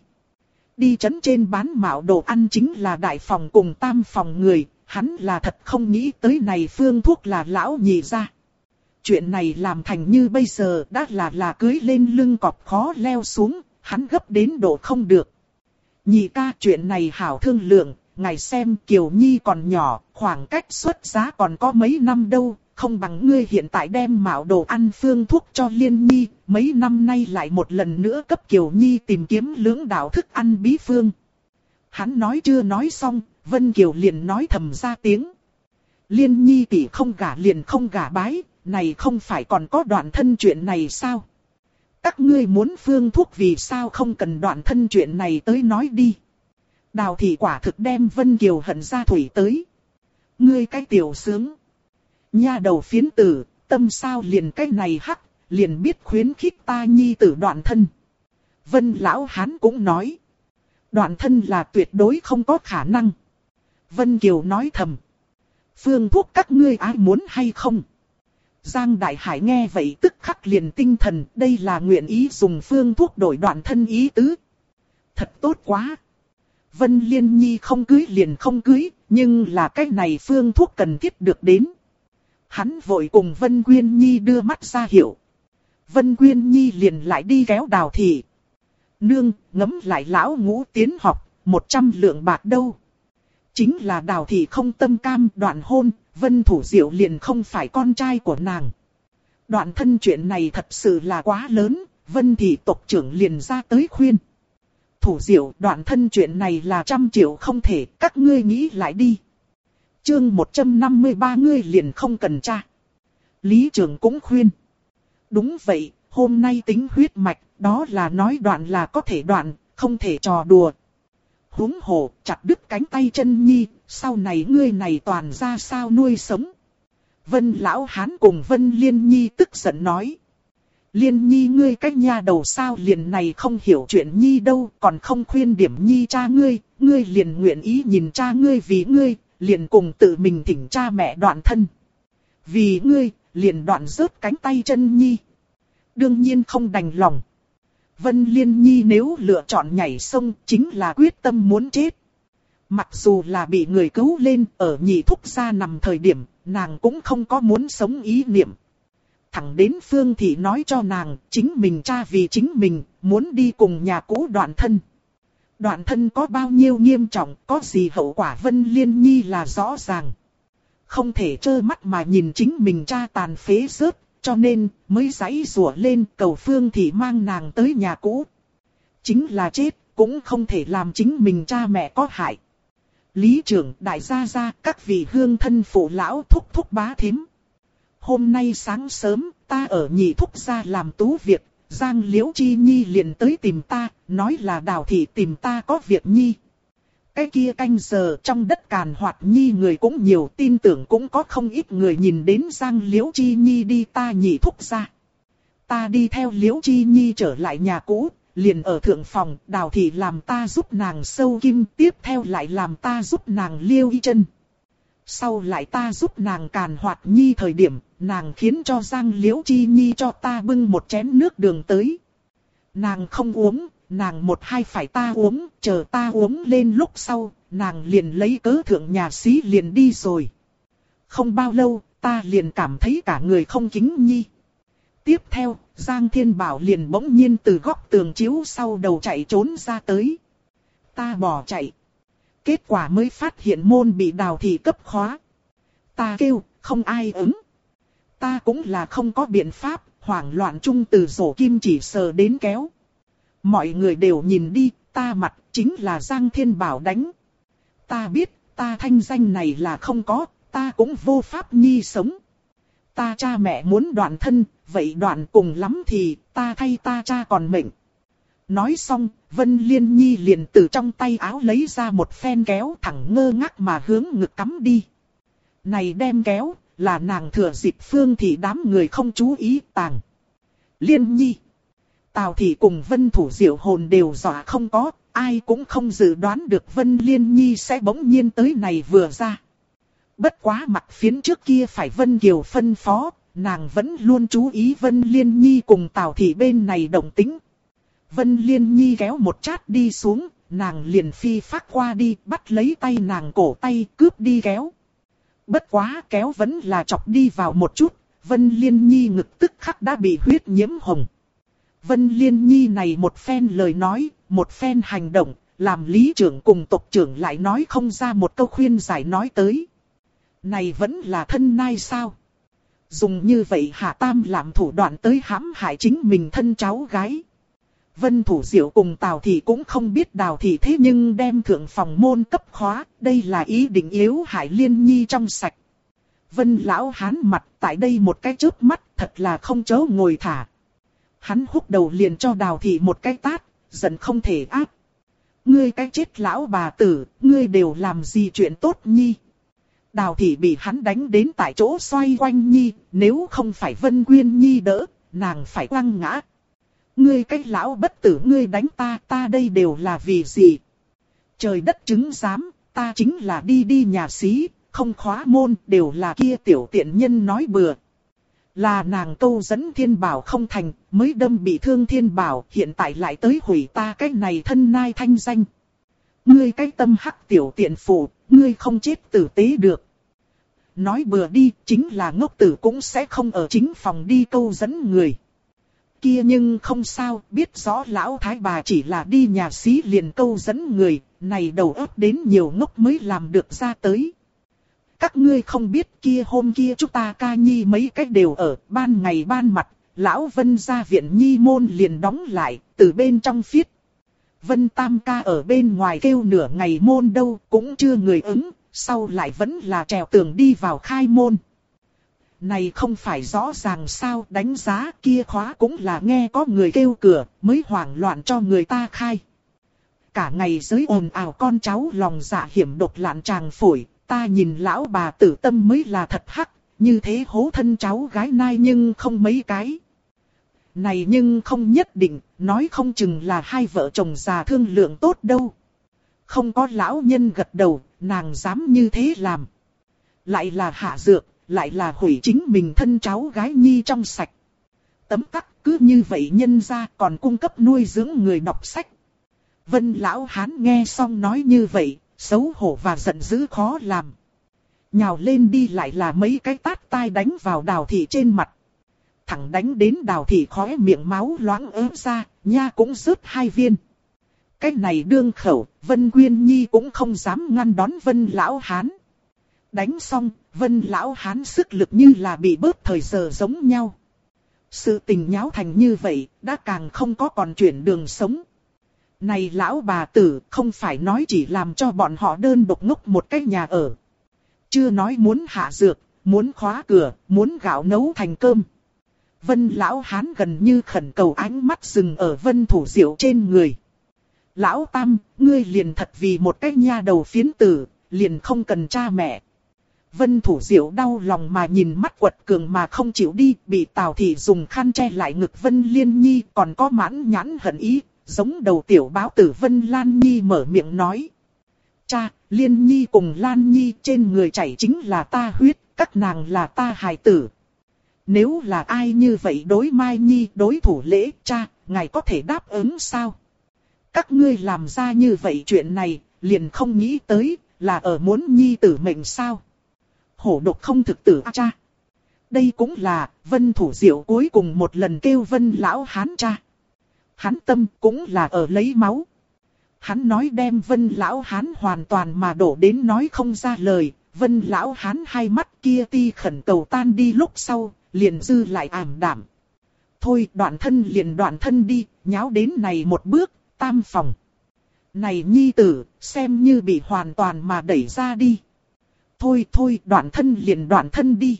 Đi trấn trên bán mạo đồ ăn chính là đại phòng cùng tam phòng người, hắn là thật không nghĩ tới này phương thuốc là lão nhị ra. Chuyện này làm thành như bây giờ đã là cưới lên lưng cọp khó leo xuống, hắn gấp đến độ không được. Nhị ca, chuyện này hảo thương lượng, ngài xem Kiều Nhi còn nhỏ, khoảng cách xuất giá còn có mấy năm đâu, không bằng ngươi hiện tại đem mạo đồ ăn phương thuốc cho Liên Nhi, mấy năm nay lại một lần nữa cấp Kiều Nhi tìm kiếm lưỡng đạo thức ăn bí phương. Hắn nói chưa nói xong, Vân Kiều liền nói thầm ra tiếng. Liên Nhi tỷ không gả liền không gả bái, này không phải còn có đoạn thân chuyện này sao? Các ngươi muốn phương thuốc vì sao không cần đoạn thân chuyện này tới nói đi. Đào Thị quả thực đem Vân Kiều hận ra thủy tới. Ngươi cái tiểu sướng. Nha đầu phiến tử, tâm sao liền cái này hắc, liền biết khuyến khích ta nhi tử đoạn thân. Vân lão hán cũng nói. Đoạn thân là tuyệt đối không có khả năng. Vân Kiều nói thầm. Phương thuốc các ngươi ai muốn hay không? Giang Đại Hải nghe vậy tức khắc liền tinh thần, đây là nguyện ý dùng phương thuốc đổi đoạn thân ý tứ. Thật tốt quá. Vân Liên Nhi không cưới liền không cưới, nhưng là cái này phương thuốc cần thiết được đến. Hắn vội cùng Vân Quyên Nhi đưa mắt ra hiệu. Vân Quyên Nhi liền lại đi kéo Đào Thị. Nương, ngấm lại lão ngũ tiến học, 100 lượng bạc đâu. Chính là Đào Thị không tâm cam đoạn hôn, Vân Thủ Diệu liền không phải con trai của nàng. Đoạn thân chuyện này thật sự là quá lớn, Vân Thị tộc trưởng liền ra tới khuyên. Thủ Diệu, đoạn thân chuyện này là 100 triệu không thể, các ngươi nghĩ lại đi. Chương 153 ngươi liền không cần tra. Lý Trường cũng khuyên. Đúng vậy, hôm nay tính huyết mạch, đó là nói đoạn là có thể đoạn, không thể trò đùa. Huống hồ, chặt đứt cánh tay chân nhi, sau này ngươi này toàn ra sao nuôi sống. Vân lão hán cùng Vân Liên Nhi tức giận nói. Liên Nhi ngươi cách nha đầu sao liền này không hiểu chuyện Nhi đâu, còn không khuyên điểm Nhi cha ngươi, ngươi liền nguyện ý nhìn cha ngươi vì ngươi, liền cùng tự mình thỉnh cha mẹ đoạn thân. Vì ngươi, liền đoạn rớt cánh tay chân Nhi. Đương nhiên không đành lòng. Vân Liên Nhi nếu lựa chọn nhảy sông chính là quyết tâm muốn chết. Mặc dù là bị người cứu lên ở nhị thúc gia nằm thời điểm, nàng cũng không có muốn sống ý niệm. Thẳng đến Phương Thị nói cho nàng, chính mình cha vì chính mình, muốn đi cùng nhà cũ đoạn thân. Đoạn thân có bao nhiêu nghiêm trọng, có gì hậu quả Vân Liên Nhi là rõ ràng. Không thể trơ mắt mà nhìn chính mình cha tàn phế rớt, cho nên mới giãy giụa lên cầu Phương Thị mang nàng tới nhà cũ. Chính là chết, cũng không thể làm chính mình cha mẹ có hại. Lý trưởng, đại gia gia, các vị hương thân phụ lão thúc thúc bá thím. Hôm nay sáng sớm, ta ở nhị thúc gia làm tú việc, Giang Liễu Chi Nhi liền tới tìm ta, nói là Đào Thị tìm ta có việc Nhi. Cái kia canh giờ trong đất Càn Hoạt Nhi người cũng nhiều, tin tưởng cũng có không ít người nhìn đến Giang Liễu Chi Nhi đi ta nhị thúc gia. Ta đi theo Liễu Chi Nhi trở lại nhà cũ, liền ở thượng phòng, Đào Thị làm ta giúp nàng sâu kim, tiếp theo lại làm ta giúp nàng liêu y chân. Sau lại ta giúp nàng Càn Hoạt Nhi thời điểm, nàng khiến cho Giang Liễu Chi Nhi cho ta bưng một chén nước đường tới. Nàng không uống, nàng một hai phải ta uống, chờ ta uống lên lúc sau, nàng liền lấy cớ thượng nhà xí liền đi rồi. Không bao lâu, ta liền cảm thấy cả người không kính Nhi. Tiếp theo, Giang Thiên Bảo liền bỗng nhiên từ góc tường chiếu sau đầu chạy trốn ra tới. Ta bỏ chạy. Kết quả mới phát hiện môn bị Đào Thị cấp khóa. Ta kêu, không ai ứng. Ta cũng là không có biện pháp, hoảng loạn chung từ rổ kim chỉ sờ đến kéo. Mọi người đều nhìn đi, ta mặt chính là Giang Thiên Bảo đánh. Ta biết, ta thanh danh này là không có, ta cũng vô pháp nhi sống. Ta cha mẹ muốn đoạn thân, vậy đoạn cùng lắm thì ta thay ta cha còn mệnh. Nói xong, Vân Liên Nhi liền từ trong tay áo lấy ra một phen kéo thẳng ngơ ngác mà hướng ngực cắm đi. Này đem kéo, là nàng thừa dịp Phương Thị đám người không chú ý tàng. Liên Nhi, Tào Thị cùng Vân Thủ Diệu hồn đều dọa không có, ai cũng không dự đoán được Vân Liên Nhi sẽ bỗng nhiên tới này vừa ra. Bất quá mặt phiến trước kia phải Vân Kiều phân phó, nàng vẫn luôn chú ý Vân Liên Nhi cùng Tào Thị bên này động tĩnh. Vân Liên Nhi kéo một chát đi xuống, nàng liền phi phát qua đi, bắt lấy tay nàng cổ tay, cướp đi kéo. Bất quá kéo vẫn là chọc đi vào một chút, Vân Liên Nhi ngực tức khắc đã bị huyết nhiễm hồng. Vân Liên Nhi này một phen lời nói, một phen hành động, làm lý trưởng cùng tộc trưởng lại nói không ra một câu khuyên giải nói tới. Này vẫn là thân nai sao? Dùng như vậy Hạ Tam làm thủ đoạn tới hãm hại chính mình thân cháu gái. Vân Thủ Diệu cùng Tào Thị cũng không biết Đào Thị thế nhưng đem thượng phòng môn cấp khóa, đây là ý định yếu hại Liên Nhi trong sạch. Vân lão hán mặt tại đây một cái chớp mắt thật là không chớ ngồi thả. Hắn húc đầu liền cho Đào Thị một cái tát, giận không thể áp. Ngươi cái chết lão bà tử, ngươi đều làm gì chuyện tốt Nhi. Đào Thị bị hắn đánh đến tại chỗ xoay quanh Nhi, nếu không phải Vân Quyên Nhi đỡ, nàng phải quăng ngã. Ngươi cái lão bất tử ngươi đánh ta, ta đây đều là vì gì? Trời đất chứng giám, ta chính là đi nhà xí, không khóa môn, đều là kia tiểu tiện nhân nói bừa. Là nàng câu dẫn Thiên Bảo không thành, mới đâm bị thương Thiên Bảo, hiện tại lại tới hủy ta cái này thân nai thanh danh. Ngươi cái tâm hắc tiểu tiện phụ, ngươi không chết tử tế được. Nói bừa đi, chính là ngốc tử cũng sẽ không ở chính phòng đi câu dẫn người. Kia nhưng không sao, biết rõ lão thái bà chỉ là đi nhà xí liền câu dẫn người, này đầu óc đến nhiều ngốc mới làm được ra tới. Các ngươi không biết kia hôm kia chúng ta ca nhi mấy cách đều ở, ban ngày ban mặt, lão Vân ra viện nhi môn liền đóng lại, từ bên trong phiết. Vân Tam ca ở bên ngoài kêu nửa ngày môn đâu, cũng chưa người ứng, sau lại vẫn là trèo tường đi vào khai môn. Này không phải rõ ràng sao, đánh giá kia khóa cũng là nghe có người kêu cửa, mới hoảng loạn cho người ta khai. Cả ngày giới ồn ào con cháu lòng dạ hiểm độc lạn tràng phổi, ta nhìn lão bà tử tâm mới là thật hắc, như thế hố thân cháu gái nai nhưng không mấy cái. Này nhưng không nhất định, nói không chừng là hai vợ chồng già thương lượng tốt đâu. Không có lão nhân gật đầu, nàng dám như thế làm. Lại là hạ dược, lại là hủy chính mình thân cháu gái nhi trong sạch. Tấm tắc cứ như vậy nhân ra còn cung cấp nuôi dưỡng người đọc sách. Vân lão hán nghe xong nói như vậy, xấu hổ và giận dữ khó làm. Nhào lên đi lại là mấy cái tát tai đánh vào Đào Thị trên mặt. Thẳng đánh đến Đào Thị khóe miệng máu loãng ớt ra, nha cũng rớt 2 viên. Cái này đương khẩu, Vân Quyên Nhi cũng không dám ngăn đón Vân lão hán. Đánh xong, Vân lão hán sức lực như là bị bớt thời giờ giống nhau. Sự tình nháo thành như vậy, đã càng không có còn chuyển đường sống. Này lão bà tử, không phải nói chỉ làm cho bọn họ đơn độc ngốc một cái nhà ở. Chưa nói muốn hạ dược, muốn khóa cửa, muốn gạo nấu thành cơm. Vân lão hán gần như khẩn cầu ánh mắt dừng ở Vân Thủ Diệu trên người. Lão Tam, ngươi liền thật vì một cái nha đầu phiến tử, liền không cần cha mẹ. Vân Thủ Diệu đau lòng mà nhìn mắt quật cường mà không chịu đi, bị Tào Thị dùng khăn che lại ngực Vân Liên Nhi còn có mãn nhãn hận ý, giống đầu tiểu báo tử Vân Lan Nhi mở miệng nói. Cha, Liên Nhi cùng Lan Nhi trên người chảy chính là ta huyết, các nàng là ta hài tử. Nếu là ai như vậy đối Mai Nhi đối thủ lễ, cha, ngài có thể đáp ứng sao? Các ngươi làm ra như vậy chuyện này, liền không nghĩ tới, là ở muốn Nhi tử mệnh sao? Hổ độc không thực tử cha. Đây cũng là, Vân Thủ Diệu cuối cùng một lần kêu Vân lão hán cha. Hắn tâm cũng là ở lấy máu. Hắn nói đem Vân lão hán hoàn toàn mà đổ đến nói không ra lời. Vân lão hán hai mắt kia ti khẩn cầu tan đi lúc sau, liền dư lại ảm đạm. Thôi đoạn thân liền đoạn thân đi, nháo đến này một bước, tam phòng. Này nhi tử, xem như bị hoàn toàn mà đẩy ra đi. Thôi thôi, đoạn thân liền đoạn thân đi.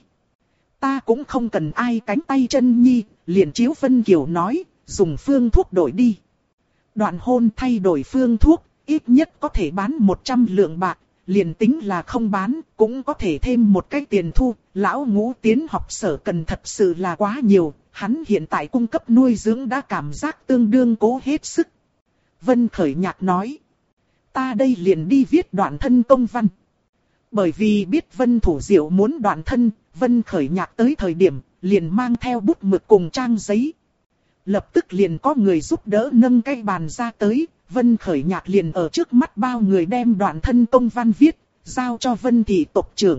Ta cũng không cần ai cánh tay chân nhi, liền chiếu Vân Kiều nói, dùng phương thuốc đổi đi. Đoạn hôn thay đổi phương thuốc, ít nhất có thể bán 100 lượng bạc, liền tính là không bán, cũng có thể thêm một cái tiền thu. Lão Ngũ tiến học sở cần thật sự là quá nhiều, hắn hiện tại cung cấp nuôi dưỡng đã cảm giác tương đương cố hết sức. Vân Khởi Nhạc nói, ta đây liền đi viết đoạn thân công văn. Bởi vì biết Vân Thủ Diệu muốn đoạn thân, Vân Khởi Nhạc tới thời điểm, liền mang theo bút mực cùng trang giấy. Lập tức liền có người giúp đỡ nâng cái bàn ra tới, Vân Khởi Nhạc liền ở trước mắt bao người đem đoạn thân công văn viết, giao cho Vân thị tộc trưởng.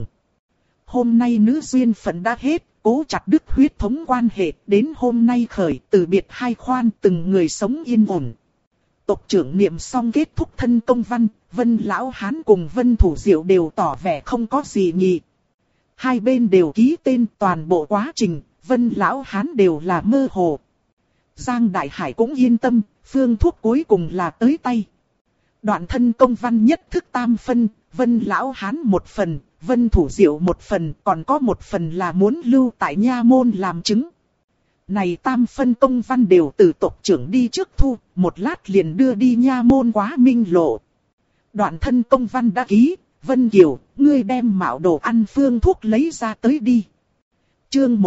Hôm nay nữ duyên phận đã hết, cố chặt đứt huyết thống quan hệ, đến hôm nay khởi từ biệt hai khoan, từng người sống yên ổn. Tộc trưởng niệm xong kết thúc thân công văn, Vân Lão Hán cùng Vân Thủ Diệu đều tỏ vẻ không có gì nhị. Hai bên đều ký tên, toàn bộ quá trình, Vân Lão Hán đều là mơ hồ. Giang Đại Hải cũng yên tâm, phương thuốc cuối cùng là tới tay. Đoạn thân công văn nhất thức tam phân, Vân Lão Hán một phần, Vân Thủ Diệu một phần, còn có một phần là muốn lưu tại nha môn làm chứng. Này tam phân công văn đều từ tộc trưởng đi trước thu, một lát liền đưa đi nha môn Quá Minh Lộ. Đoạn thân công văn đã ký, Vân Kiều, ngươi đem mạo đồ ăn phương thuốc lấy ra tới đi. Chương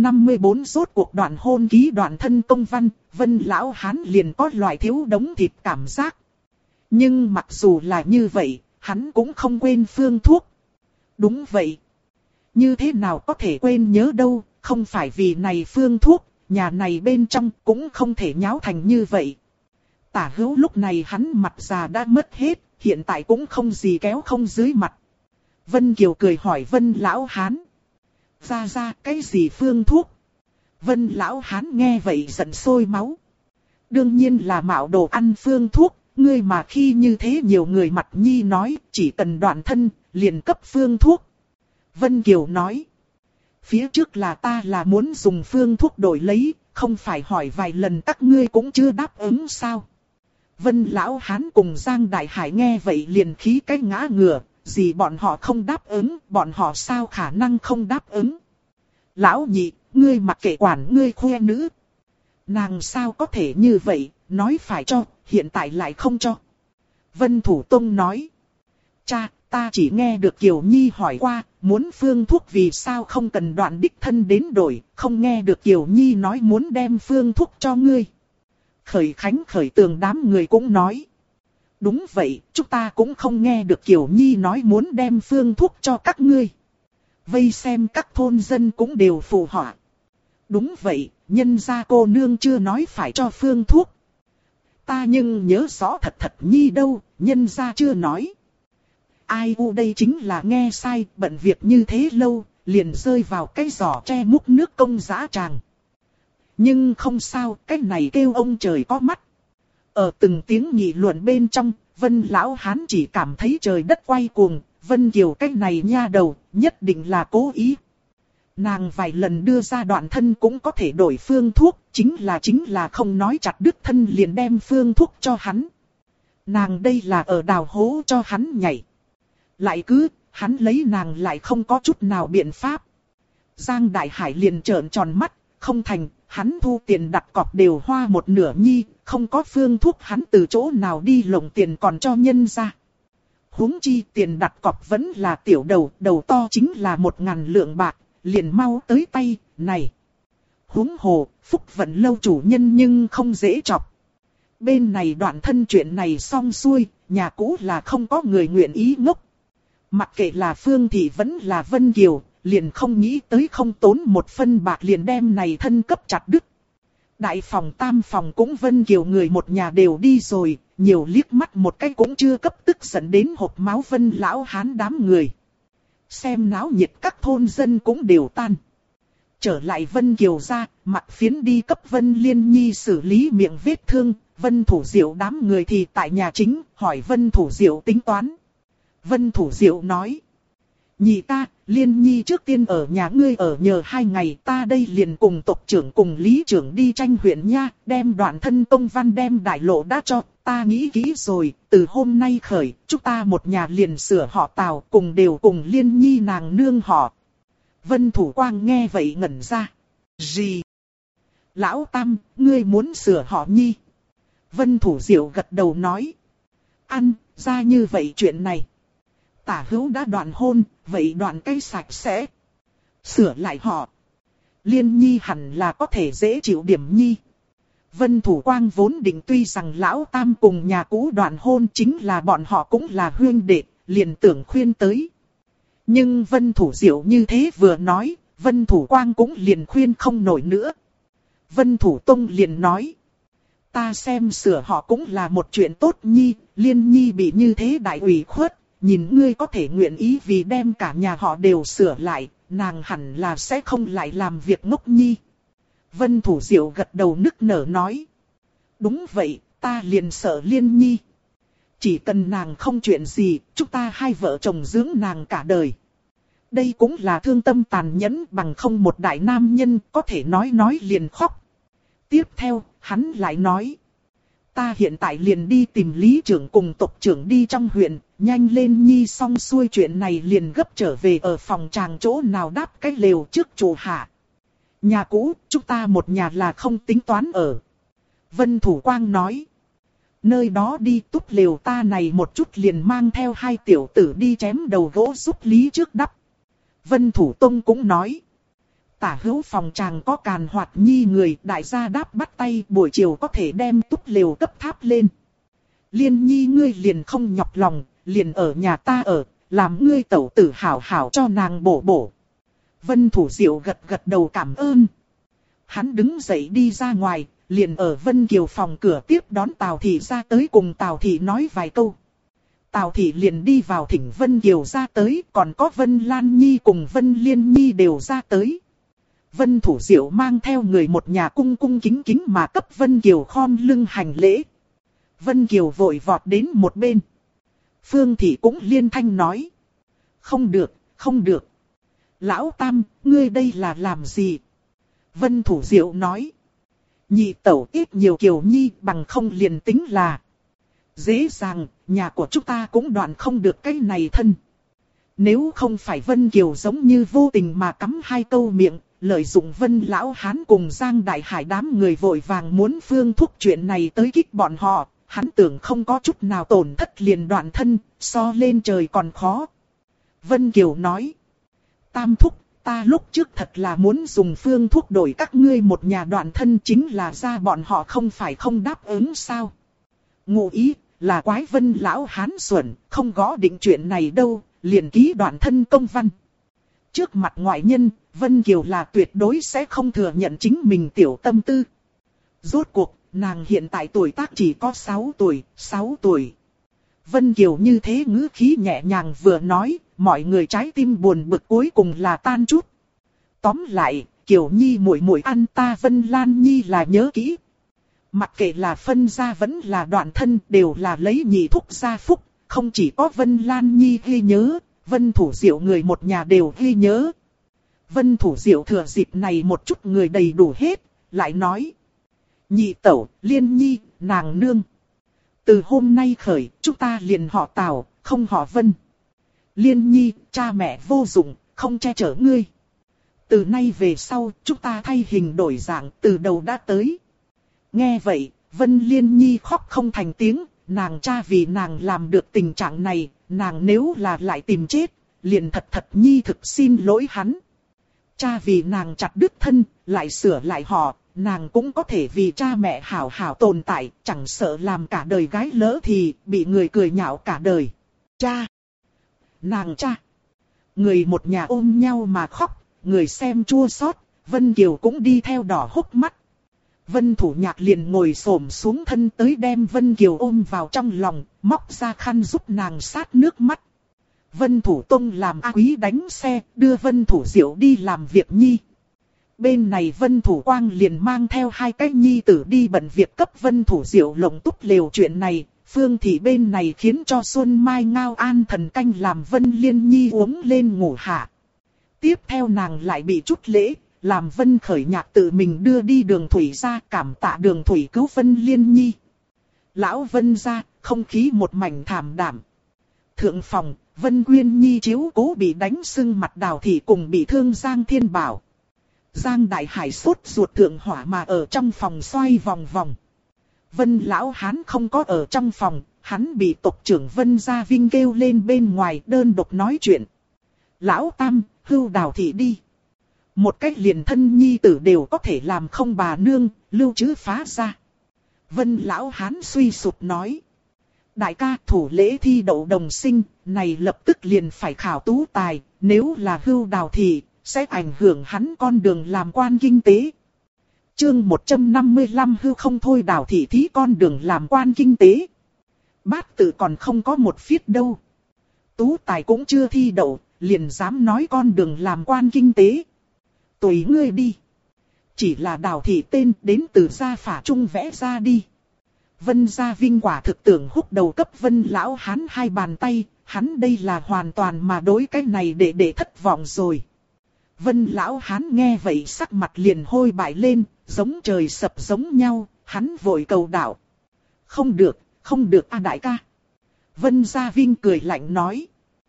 154 rốt cuộc đoạn hôn ký đoạn thân công văn, Vân Lão Hán liền có loại thiếu đống thịt cảm giác. Nhưng mặc dù là như vậy, hắn cũng không quên phương thuốc. Đúng vậy. Như thế nào có thể quên nhớ đâu, không phải vì này phương thuốc, nhà này bên trong cũng không thể nháo thành như vậy. Tả Hữu lúc này hắn mặt già đã mất hết, hiện tại cũng không gì kéo không dưới mặt. Vân Kiều cười hỏi Vân Lão Hán. Ra cái gì phương thuốc? Vân Lão Hán nghe vậy giận sôi máu. Đương nhiên là mạo đồ ăn phương thuốc, ngươi mà khi như thế nhiều người mặt nhi nói, chỉ cần đoạn thân, liền cấp phương thuốc. Vân Kiều nói. Phía trước là ta là muốn dùng phương thuốc đổi lấy, không phải hỏi vài lần các ngươi cũng chưa đáp ứng sao? Vân Lão Hán cùng Giang Đại Hải nghe vậy liền khí cái ngã ngửa, gì bọn họ không đáp ứng, bọn họ sao khả năng không đáp ứng? Lão Nhị, ngươi mặc kệ quản ngươi khoe nữ. Nàng sao có thể như vậy, nói phải cho, hiện tại lại không cho. Vân Thủ Tông nói. Cha, ta chỉ nghe được Kiều Nhi hỏi qua, muốn phương thuốc vì sao không cần đoạn đích thân đến đổi, không nghe được Kiều Nhi nói muốn đem phương thuốc cho ngươi. Khởi Khánh Khởi Tường đám người cũng nói. Đúng vậy, chúng ta cũng không nghe được Kiều Nhi nói muốn đem phương thuốc cho các ngươi. Vây xem các thôn dân cũng đều phụ họa. Đúng vậy, nhân gia cô nương chưa nói phải cho phương thuốc. Ta nhưng nhớ rõ thật Nhi đâu, nhân gia chưa nói. Ai u đây chính là nghe sai, bận việc như thế lâu, liền rơi vào cái giỏ tre múc nước công dã tràng. Nhưng không sao, cái này kêu ông trời có mắt. Ở từng tiếng nghị luận bên trong, Vân Lão Hán chỉ cảm thấy trời đất quay cuồng, Vân Kiều cái này nha đầu, nhất định là cố ý. Nàng vài lần đưa ra đoạn thân cũng có thể đổi phương thuốc, chính là không nói chặt đứt thân liền đem phương thuốc cho hắn. Nàng đây là ở đào hố cho hắn nhảy. Lại cứ, hắn lấy nàng lại không có chút nào biện pháp. Giang Đại Hải liền trợn tròn mắt, không thành, hắn thu tiền đặt cọc đều hoa một nửa nhi, không có phương thuốc hắn từ chỗ nào đi lồng tiền còn cho nhân ra. Huống chi tiền đặt cọc vẫn là tiểu đầu to chính là 1.000 lượng bạc, liền mau tới tay, này. Huống hồ, phúc vận lâu chủ nhân nhưng không dễ chọc. Bên này đoạn thân chuyện này xong xuôi, nhà cũ là không có người nguyện ý ngốc. Mặc kệ là Phương Thị vẫn là Vân Kiều, liền không nghĩ tới không tốn một phân bạc liền đem này thân cấp chặt đứt. Đại phòng tam phòng cũng Vân Kiều người một nhà đều đi rồi, nhiều liếc mắt một cái cũng chưa cấp tức giận đến hộc máu Vân Lão Hán đám người. Xem náo nhiệt các thôn dân cũng đều tan. Trở lại Vân Kiều ra, mặt phiến đi cấp Vân Liên Nhi xử lý miệng vết thương, Vân Thủ Diệu đám người thì tại nhà chính, hỏi Vân Thủ Diệu tính toán. Vân Thủ Diệu nói. Nhị ca, Liên Nhi trước tiên ở nhà ngươi ở nhờ 2 ngày, ta đây liền cùng tộc trưởng cùng lý trưởng đi tranh huyện nha, đem đoạn thân công văn đem đại lộ đã cho, ta nghĩ kỹ rồi, từ hôm nay khởi, chúng ta một nhà liền sửa họ Tào, cùng đều cùng Liên Nhi nàng nương họ. Vân Thủ Quang nghe vậy ngẩn ra. Gì? Lão Tam, ngươi muốn sửa họ Nhi? Vân Thủ Diệu gật đầu nói. Ăn, ra như vậy chuyện này. Tả hữu đã đoạn hôn, vậy đoạn cây sạch sẽ. Sửa lại họ. Liên Nhi hẳn là có thể dễ chịu điểm Nhi. Vân Thủ Quang vốn định tuy rằng Lão Tam cùng nhà cũ đoạn hôn chính là bọn họ cũng là huynh đệ, liền tưởng khuyên tới. Nhưng Vân Thủ Diệu như thế vừa nói, Vân Thủ Quang cũng liền khuyên không nổi nữa. Vân Thủ Tông liền nói. Ta xem sửa họ cũng là một chuyện tốt Nhi, Liên Nhi bị như thế đại ủy khuất. Nhìn ngươi có thể nguyện ý vì đem cả nhà họ đều sửa lại, nàng hẳn là sẽ không lại làm việc ngốc Nhi. Vân Thủ Diệu gật đầu nức nở nói. Đúng vậy, ta liền sợ Liên Nhi. Chỉ cần nàng không chuyện gì, chúng ta hai vợ chồng dưỡng nàng cả đời. Đây cũng là thương tâm tàn nhẫn bằng không một đại nam nhân có thể nói liền khóc. Tiếp theo, hắn lại nói. Ta hiện tại liền đi tìm lý trưởng cùng tộc trưởng đi trong huyện, nhanh lên Nhi xong xuôi chuyện này liền gấp trở về ở phòng tràng chỗ nào đáp cái lều trước chủ hạ. Nhà cũ, chúng ta một nhà là không tính toán ở. Vân Thủ Quang nói. Nơi đó đi túp lều ta này một chút liền mang theo 2 tiểu tử đi chém đầu gỗ giúp lý trước đắp. Vân Thủ Tông cũng nói. Tả hữu phòng tràng có càn hoạt Nhi người đại gia đáp bắt tay buổi chiều có thể đem túp lều cấp tháp lên. Liên Nhi ngươi liền không nhọc lòng, liền ở nhà ta ở, làm ngươi tẩu tử hảo hảo cho nàng bổ bổ. Vân Thủ Diệu gật gật đầu cảm ơn. Hắn đứng dậy đi ra ngoài, liền ở Vân Kiều phòng cửa tiếp đón Tào Thị ra tới cùng Tào Thị nói vài câu. Tào Thị liền đi vào thỉnh Vân Kiều ra tới, còn có Vân Lan Nhi cùng Vân Liên Nhi đều ra tới. Vân Thủ Diệu mang theo người một nhà cung cung kính kính mà cấp Vân Kiều khom lưng hành lễ. Vân Kiều vội vọt đến một bên. Phương Thị cũng liên thanh nói. Không được, không được. Lão Tam, ngươi đây là làm gì? Vân Thủ Diệu nói. Nhị tẩu ít nhiều Kiều Nhi bằng không liền tính là. Dễ dàng, nhà của chúng ta cũng đoạn không được cái này thân. Nếu không phải Vân Kiều giống như vô tình mà cắm 2 câu miệng, lợi dụng Vân Lão Hán cùng Giang Đại Hải đám người vội vàng muốn phương thúc chuyện này tới kích bọn họ, hắn tưởng không có chút nào tổn thất liền đoạn thân, so lên trời còn khó. Vân Kiều nói, Tam thúc, ta lúc trước thật là muốn dùng phương thuốc đổi các ngươi một nhà đoạn thân chính là ra bọn họ không phải không đáp ứng sao. Ngụ ý, là quái Vân Lão Hán xuẩn, không gõ định chuyện này đâu, liền ký đoạn thân công văn. Trước mặt ngoại nhân, Vân Kiều là tuyệt đối sẽ không thừa nhận chính mình tiểu tâm tư. Rốt cuộc, nàng hiện tại tuổi tác chỉ có 6 tuổi. Vân Kiều như thế ngữ khí nhẹ nhàng vừa nói, mọi người trái tim buồn bực cuối cùng là tan chút. Tóm lại, Kiều Nhi muội muội ăn ta Vân Lan Nhi là nhớ kỹ. Mặc kệ là phân gia vẫn là đoạn thân đều là lấy nhị thúc gia phúc, không chỉ có Vân Lan Nhi ghi nhớ, Vân Thủ Diệu người một nhà đều ghi nhớ. Vân Thủ Diệu thừa dịp này một chút người đầy đủ hết, lại nói. Nhị tẩu, Liên Nhi, nàng nương. Từ hôm nay khởi, chúng ta liền họ Tào, không họ Vân. Liên Nhi, cha mẹ vô dụng, không che chở ngươi. Từ nay về sau, chúng ta thay hình đổi dạng, từ đầu đã tới. Nghe vậy, Vân Liên Nhi khóc không thành tiếng, nàng cha vì nàng làm được tình trạng này, nàng nếu là lại tìm chết, liền thật thật Nhi thực xin lỗi hắn. Cha vì nàng chặt đứt thân, lại sửa lại họ, nàng cũng có thể vì cha mẹ hảo hảo tồn tại, chẳng sợ làm cả đời gái lỡ thì bị người cười nhạo cả đời. Cha! Nàng cha! Người một nhà ôm nhau mà khóc, người xem chua xót, Vân Kiều cũng đi theo đỏ hốc mắt. Vân Thủ Nhạc liền ngồi xổm xuống thân tới đem Vân Kiều ôm vào trong lòng, móc ra khăn giúp nàng sát nước mắt. Vân Thủ Tông làm A Quý đánh xe, đưa Vân Thủ Diệu đi làm việc nhi. Bên này Vân Thủ Quang liền mang theo 2 cái nhi tử đi bận việc cấp Vân Thủ Diệu lồng túc lều chuyện này, Phương thị bên này khiến cho Xuân Mai ngao an thần canh làm Vân Liên Nhi uống lên ngủ hạ. Tiếp theo nàng lại bị chút lễ, làm Vân Khởi Nhạc tự mình đưa đi Đường Thủy ra cảm tạ Đường Thủy cứu Vân Liên Nhi. Lão Vân ra, không khí một mảnh thảm đạm. Thượng phòng, Vân Quyên Nhi chiếu cố bị đánh sưng mặt Đào thị cùng bị thương Giang Thiên Bảo. Giang Đại Hải sốt ruột thượng hỏa mà ở trong phòng xoay vòng vòng. Vân Lão Hán không có ở trong phòng, hắn bị tộc trưởng Vân Gia Vinh kêu lên bên ngoài đơn độc nói chuyện. Lão Tam, hưu Đào thị đi. Một cách liền thân nhi tử đều có thể làm không bà nương, lưu trữ phá ra. Vân Lão Hán suy sụp nói. Đại ca thủ lễ thi đậu đồng sinh, này lập tức liền phải khảo tú tài, nếu là hưu Đào thị, sẽ ảnh hưởng hắn con đường làm quan kinh tế. Chương 155 hưu không thôi Đào thị thí con đường làm quan kinh tế. Bát tự còn không có một phiết đâu. Tú tài cũng chưa thi đậu, liền dám nói con đường làm quan kinh tế. Tùy ngươi đi. Chỉ là Đào thị tên đến từ gia phả trung vẽ ra đi. Vân Gia Vinh quả thực tưởng húc đầu cấp Vân Lão Hán hai bàn tay, hắn đây là hoàn toàn mà đối cái này để thất vọng rồi. Vân Lão Hán nghe vậy sắc mặt liền hôi bại lên, giống trời sập giống nhau, hắn vội cầu đạo. Không được a đại ca. Vân Gia Vinh cười lạnh nói.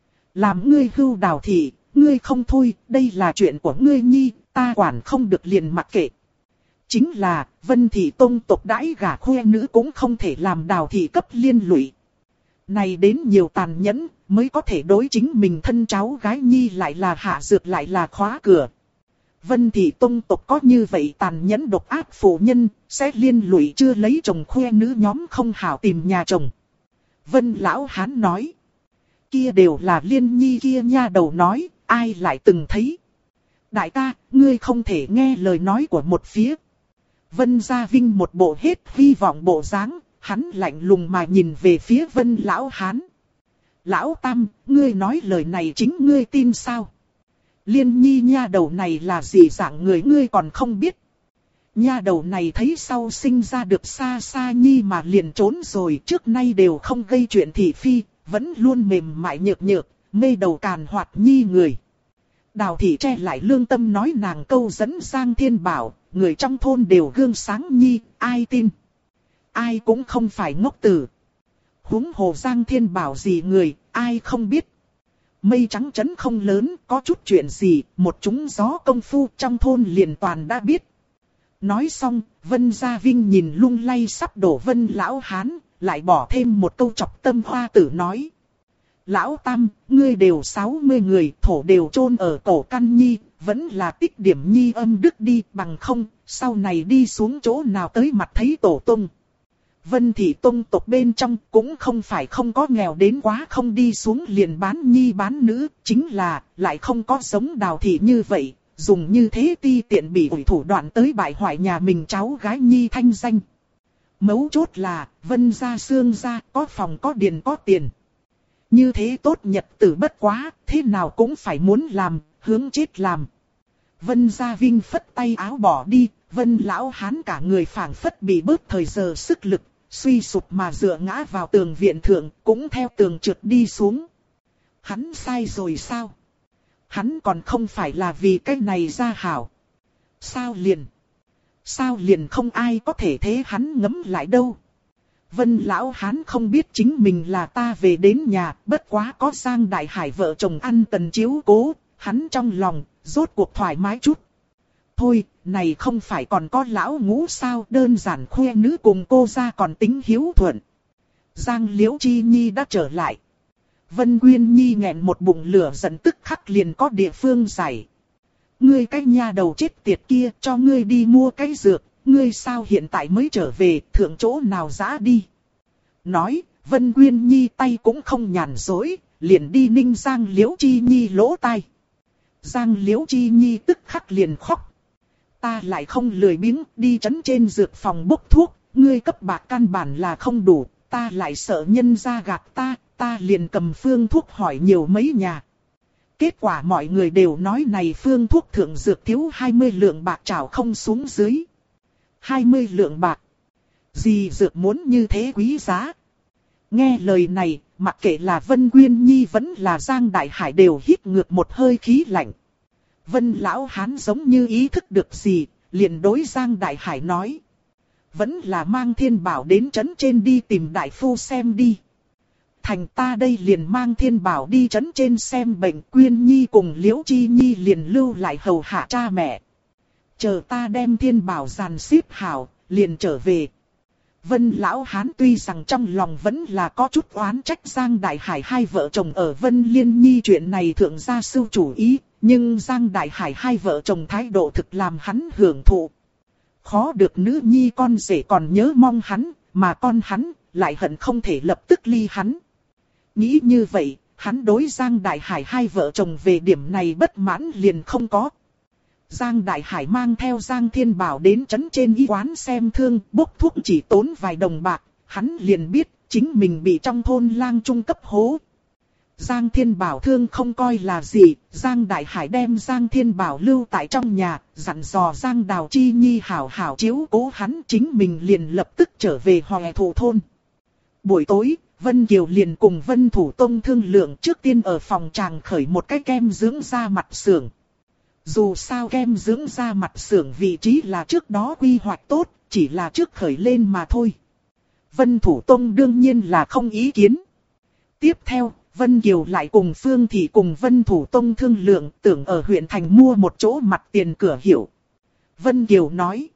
Làm ngươi hưu Đào thị, ngươi không thôi, đây là chuyện của ngươi nhi, ta quản không được liền mặc kệ. Chính là, Vân thị tông tộc đãi gả khoe nữ cũng không thể làm Đào thị cấp liên lụy. Này đến nhiều tàn nhẫn, mới có thể đối chính mình thân cháu gái nhi lại là hạ dược lại là khóa cửa. Vân thị tông tộc có như vậy tàn nhẫn độc ác phụ nhân, sẽ liên lụy chưa lấy chồng khoe nữ nhóm không hảo tìm nhà chồng. Vân Lão Hán nói. Kia đều là Liên Nhi kia nha đầu nói, ai lại từng thấy. Đại ca, ngươi không thể nghe lời nói của một phía. Vân Gia Vinh một bộ hết hy vọng bộ dáng, hắn lạnh lùng mà nhìn về phía Vân Lão Hán. Lão Tam, ngươi nói lời này chính ngươi tin sao? Liên Nhi nha đầu này là gì dạng người ngươi còn không biết. Nha đầu này thấy sau sinh ra được xa xa Nhi mà liền trốn rồi, trước nay đều không gây chuyện thị phi, vẫn luôn mềm mại nhược nhược, mê đầu càn hoạt Nhi người. Đào thị che lại lương tâm nói nàng câu dẫn Giang Thiên Bảo, người trong thôn đều gương sáng Nhi, ai tin? Ai cũng không phải ngốc tử. Huống hồ Giang Thiên Bảo gì người, ai không biết. Mây trắng chấn không lớn, có chút chuyện gì, một chúng gió công phu trong thôn liền toàn đã biết. Nói xong, Vân Gia Vinh nhìn lung lay sắp đổ Vân Lão Hán, lại bỏ thêm một câu chọc tâm hoa tử nói. Lão Tam, ngươi đều 60 người, thổ đều chôn ở cổ căn Nhi, vẫn là tích điểm Nhi âm đức đi, bằng không, sau này đi xuống chỗ nào tới mặt thấy tổ tông. Vân thị tông tộc bên trong cũng không phải không có nghèo đến quá không đi xuống liền bán Nhi bán nữ, chính là lại không có giống Đào thị như vậy, dùng như thế ti tiện bị ủi thủ đoạn tới bại hoại nhà mình cháu gái Nhi thanh danh. Mấu chốt là, Vân gia xương gia có phòng có điền có tiền. Như thế tốt nhật tử bất quá, thế nào cũng phải muốn làm, hướng chết làm. Vân Gia Vinh phất tay áo bỏ đi, Vân Lão Hán cả người phảng phất bị bớt thời giờ sức lực, suy sụp mà dựa ngã vào tường viện thượng, cũng theo tường trượt đi xuống. Hắn sai rồi sao? Hắn còn không phải là vì cái này ra hảo. Sao liền không ai có thể thế hắn ngấm lại đâu. Vân Lão Hán không biết chính mình là ta về đến nhà, bất quá có Giang Đại Hải vợ chồng ăn tần chiếu cố, hắn trong lòng, rốt cuộc thoải mái chút. Thôi, này không phải còn có lão ngũ sao, đơn giản khoe nữ cùng cô ra còn tính hiếu thuận. Giang Liễu Chi Nhi đã trở lại. Vân Quyên Nhi nghẹn một bụng lửa giận tức khắc liền có địa phương giải. Ngươi cái nha đầu chết tiệt kia, cho ngươi đi mua cái dược. Ngươi sao hiện tại mới trở về, thượng chỗ nào dã đi. Nói, Vân Quyên Nhi tay cũng không nhàn dối, liền đi ninh Giang Liễu Chi Nhi lỗ tai. Giang Liễu Chi Nhi tức khắc liền khóc. Ta lại không lười biếng đi trấn trên dược phòng bốc thuốc, ngươi cấp bạc căn bản là không đủ, ta lại sợ nhân ra gạt ta liền cầm phương thuốc hỏi nhiều mấy nhà. Kết quả mọi người đều nói này phương thuốc thượng dược thiếu 20 lượng bạc trảo không xuống dưới. 20 lượng bạc. Gì dược muốn như thế quý giá? Nghe lời này, mặc kệ là Vân Quyên Nhi vẫn là Giang Đại Hải đều hít ngược một hơi khí lạnh. Vân lão hán giống như ý thức được gì, liền đối Giang Đại Hải nói. Vẫn là mang Thiên Bảo đến trấn trên đi tìm đại phu xem đi. Thành ta đây liền mang Thiên Bảo đi trấn trên xem bệnh, Quyên Nhi cùng Liễu Chi Nhi liền lưu lại hầu hạ cha mẹ. Chờ ta đem Thiên Bảo dàn xếp hảo, liền trở về. Vân lão hán tuy rằng trong lòng vẫn là có chút oán trách Giang Đại Hải hai vợ chồng ở Vân Liên Nhi chuyện này thượng gia sưu chủ ý, nhưng Giang Đại Hải hai vợ chồng thái độ thực làm hắn hưởng thụ. Khó được nữ nhi con rể còn nhớ mong hắn, mà con hắn lại hận không thể lập tức ly hắn. Nghĩ như vậy, hắn đối Giang Đại Hải hai vợ chồng về điểm này bất mãn liền không có. Giang Đại Hải mang theo Giang Thiên Bảo đến trấn trên y quán xem thương, bốc thuốc chỉ tốn vài đồng bạc, hắn liền biết chính mình bị trong thôn lang trung cấp hố. Giang Thiên Bảo thương không coi là gì, Giang Đại Hải đem Giang Thiên Bảo lưu tại trong nhà, dặn dò Giang Đào Chi Nhi hảo hảo chiếu cố hắn, chính mình liền lập tức trở về Hoè Thổ thôn. Buổi tối, Vân Kiều liền cùng Vân Thủ Tông thương lượng trước tiên ở phòng tràng khởi một cái kem dưỡng da mặt xưởng. Dù sao kem dưỡng da mặt xưởng vị trí là trước đó quy hoạch tốt, chỉ là trước khởi lên mà thôi. Vân Thủ Tông đương nhiên là không ý kiến. Tiếp theo, Vân Kiều lại cùng Phương Thị cùng Vân Thủ Tông thương lượng tưởng ở huyện thành mua một chỗ mặt tiền cửa hiệu. Vân Kiều nói,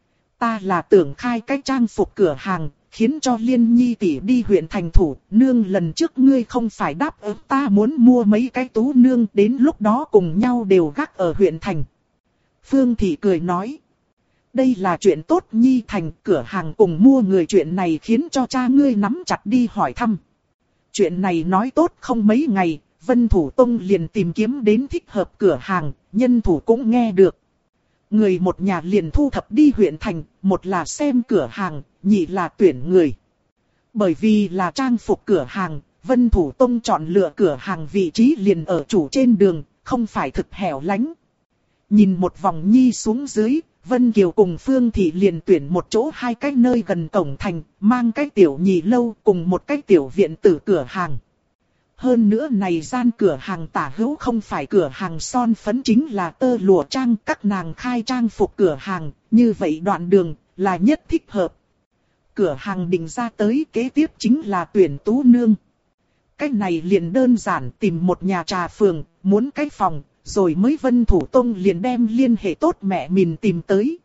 ta là tưởng khai cách trang phục cửa hàng, khiến cho Liên Nhi tỷ đi huyện thành thủ, nương lần trước ngươi không phải đáp ứng ta muốn mua mấy cái tú nương, đến lúc đó cùng nhau đều gác ở huyện thành. Phương Thị cười nói, đây là chuyện tốt Nhi thành, cửa hàng cùng mua người chuyện này khiến cho cha ngươi nắm chặt đi hỏi thăm. Chuyện này nói tốt không mấy ngày, Vân Thủ Tông liền tìm kiếm đến thích hợp cửa hàng, nhân thủ cũng nghe được. Người một nhà liền thu thập đi huyện thành, một là xem cửa hàng, nhị là tuyển người. Bởi vì là trang phục cửa hàng, Vân Thủ Tông chọn lựa cửa hàng vị trí liền ở chủ trên đường, không phải thực hẻo lánh. Nhìn một vòng nhi xuống dưới, Vân Kiều cùng Phương Thị liền tuyển một chỗ hai cái nơi gần cổng thành, mang cái tiểu nhị lâu cùng một cái tiểu viện tử cửa hàng. Hơn nữa này gian cửa hàng tả hữu không phải cửa hàng son phấn chính là tơ lụa trang, các nàng khai trang phục cửa hàng, như vậy đoạn đường là nhất thích hợp. Cửa hàng định ra tới kế tiếp chính là tuyển tú nương. Cái này liền đơn giản, tìm một nhà trà phường, muốn cái phòng, rồi mới Vân Thủ Tông liền đem liên hệ tốt mẹ mình tìm tới.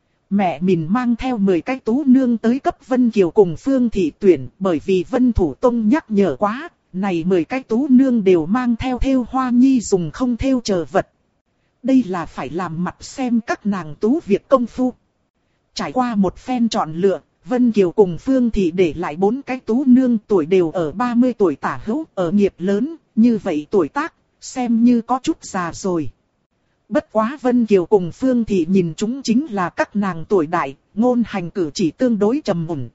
Mẹ mình mang theo 10 cái tú nương tới cấp Vân Kiều cùng Phương Thị tuyển, bởi vì Vân Thủ Tông nhắc nhở quá, này 10 cái tú nương đều mang theo thêu hoa nhi dùng không thêu chờ vật. Đây là phải làm mặt xem các nàng tú việc công phu. Trải qua một phen chọn lựa, Vân Kiều cùng Phương Thị để lại 4 cái tú nương tuổi đều ở 30 tuổi tả hữu, ở nghiệp lớn, như vậy tuổi tác, xem như có chút già rồi. Bất quá Vân Kiều cùng Phương Thị nhìn chúng chính là các nàng tuổi đại, ngôn hành cử chỉ tương đối trầm ổn.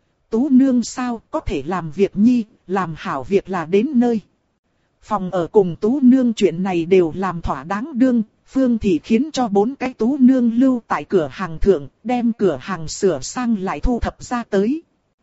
Tú nương sao có thể làm việc nhi, làm hảo việc là đến nơi. Phòng ở cùng tú nương chuyện này đều làm thỏa đáng đương, Phương Thị khiến cho 4 cái tú nương lưu tại cửa hàng thượng, đem cửa hàng sửa sang lại thu thập ra tới.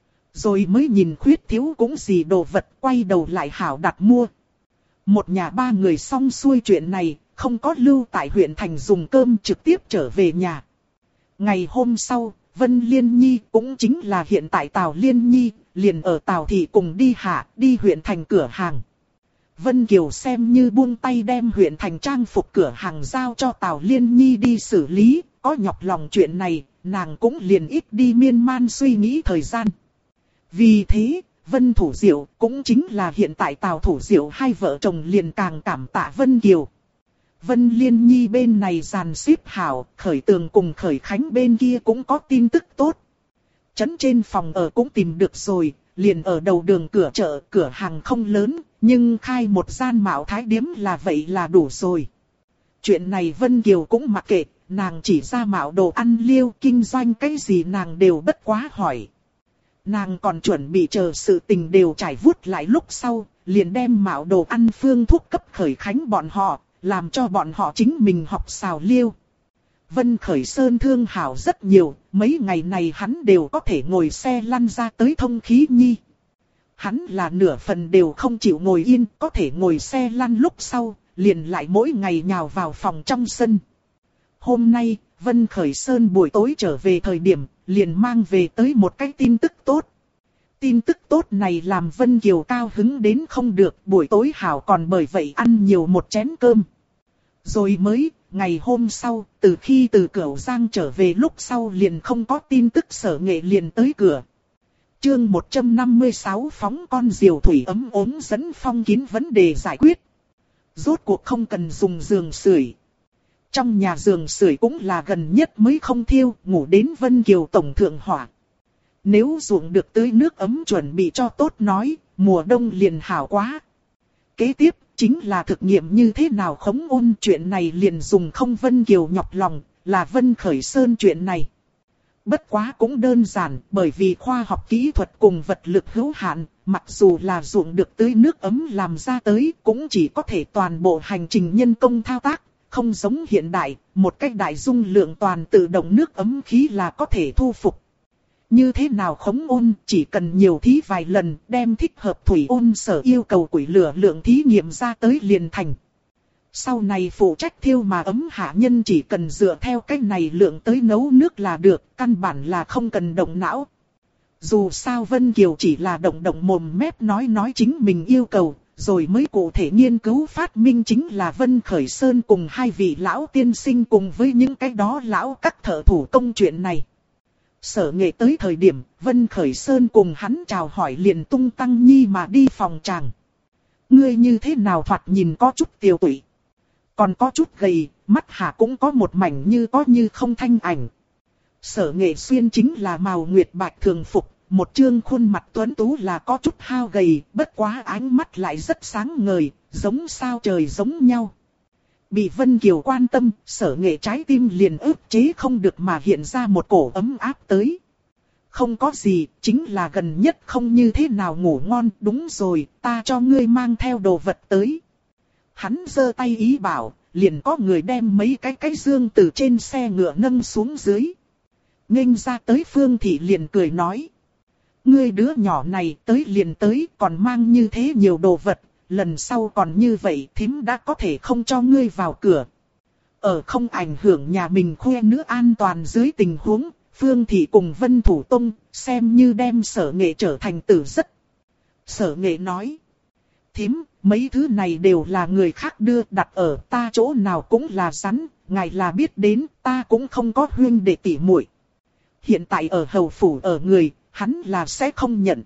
Rồi mới nhìn khuyết thiếu cũng gì đồ vật, quay đầu lại hảo đặt mua. Một nhà 3 người xong xuôi chuyện này, không có lưu tại huyện thành dùng cơm trực tiếp trở về nhà. Ngày hôm sau, Vân Liên Nhi cũng chính là hiện tại Tào Liên Nhi, liền ở Tào Thị cùng đi đi huyện thành cửa hàng. Vân Kiều xem như buông tay đem huyện thành trang phục cửa hàng giao cho Tào Liên Nhi đi xử lý, có nhọc lòng chuyện này, nàng cũng liền ít đi miên man suy nghĩ thời gian. Vì thế, Vân Thủ Diệu cũng chính là hiện tại Tào Thủ Diệu hai vợ chồng liền càng cảm tạ Vân Kiều. Vân Liên Nhi bên này dàn xếp hảo, Khởi Tường cùng Khởi Khánh bên kia cũng có tin tức tốt. Trấn trên phòng ở cũng tìm được rồi, liền ở đầu đường cửa chợ, cửa hàng không lớn, nhưng khai một gian mạo thái điếm là vậy là đủ rồi. Chuyện này Vân Kiều cũng mặc kệ, nàng chỉ ra mạo đồ ăn liêu kinh doanh cái gì nàng đều bất quá hỏi. Nàng còn chuẩn bị chờ sự tình đều trải vuốt lại lúc sau, liền đem mạo đồ ăn phương thuốc cấp Khởi Khánh bọn họ, làm cho bọn họ chính mình học xào liêu. Vân Khởi Sơn thương hảo rất nhiều, mấy ngày này hắn đều có thể ngồi xe lăn ra tới Thông Khí Nhi. hắn là nửa phần đều không chịu ngồi yên, có thể ngồi xe lăn lúc sau, liền lại mỗi ngày nhào vào phòng trong sân. Hôm nay, Vân Khởi Sơn buổi tối trở về thời điểm, liền mang về tới một cái tin tức tốt. Tin tức tốt này làm Vân Kiều cao hứng đến không được, buổi tối hảo còn bởi vậy ăn nhiều một chén cơm. Rồi mới, ngày hôm sau, từ khi từ Cửu Giang trở về lúc sau liền không có tin tức Sở Nghệ liền tới cửa. Chương 156 phóng con diều thủy ấm ốm dẫn phong kín vấn đề giải quyết. Rốt cuộc không cần dùng giường sưởi. Trong nhà giường sưởi cũng là gần nhất mới không thiêu, ngủ đến Vân Kiều tổng thượng hỏa. Nếu ruộng được tưới nước ấm chuẩn bị cho tốt nói, mùa đông liền hảo quá. Kế tiếp, chính là thực nghiệm như thế nào khống ôn chuyện này liền dùng không Vân Kiều nhọc lòng, là Vân Khởi Sơn chuyện này. Bất quá cũng đơn giản, bởi vì khoa học kỹ thuật cùng vật lực hữu hạn, mặc dù là ruộng được tưới nước ấm làm ra tới, cũng chỉ có thể toàn bộ hành trình nhân công thao tác, không giống hiện đại, một cách đại dung lượng toàn tự động nước ấm khí là có thể thu phục. Như thế nào khống ôn, chỉ cần nhiều thí vài lần, đem thích hợp thủy ôn sở yêu cầu quỷ lửa lượng thí nghiệm ra tới liền thành. Sau này phụ trách thiêu mà ấm hạ nhân chỉ cần dựa theo cách này lượng tới nấu nước là được, căn bản là không cần động não. Dù sao Vân Kiều chỉ là động mồm mép nói chính mình yêu cầu, rồi mới cụ thể nghiên cứu phát minh chính là Vân Khởi Sơn cùng hai vị lão tiên sinh cùng với những cái đó lão các thợ thủ công chuyện này. Sở Nghệ tới thời điểm, Vân Khởi Sơn cùng hắn chào hỏi liền tung tăng nhi mà đi phòng tràng. Ngươi như thế nào thoạt nhìn có chút tiều tụy. Còn có chút gầy, mắt hạ cũng có một mảnh như có như không thanh ảnh. Sở Nghệ xuyên chính là màu nguyệt bạch thường phục, một trương khuôn mặt tuấn tú là có chút hao gầy, bất quá ánh mắt lại rất sáng ngời, giống sao trời giống nhau. Bị Vân Kiều quan tâm, Sở Nghệ trái tim liền ức chế không được mà hiện ra một cổ ấm áp tới. Không có gì, chính là gần nhất không như thế nào ngủ ngon, đúng rồi, ta cho ngươi mang theo đồ vật tới. Hắn giơ tay ý bảo, liền có người đem mấy cái dương từ trên xe ngựa nâng xuống dưới. Nghênh ra tới Phương Thị liền cười nói. Ngươi đứa nhỏ này tới liền tới, còn mang như thế nhiều đồ vật, lần sau còn như vậy thím đã có thể không cho ngươi vào cửa. Ở không ảnh hưởng nhà mình khoe nữ an toàn dưới tình huống, Phương Thị cùng Vân Thủ Tông xem như đem Sở Nghệ trở thành tử rất. Sở Nghệ nói. Thím, mấy thứ này đều là người khác đưa đặt ở ta chỗ nào cũng là rắn, ngài là biết đến, ta cũng không có huynh đệ tỉ muội. Hiện tại ở hầu phủ ở người, hắn là sẽ không nhận.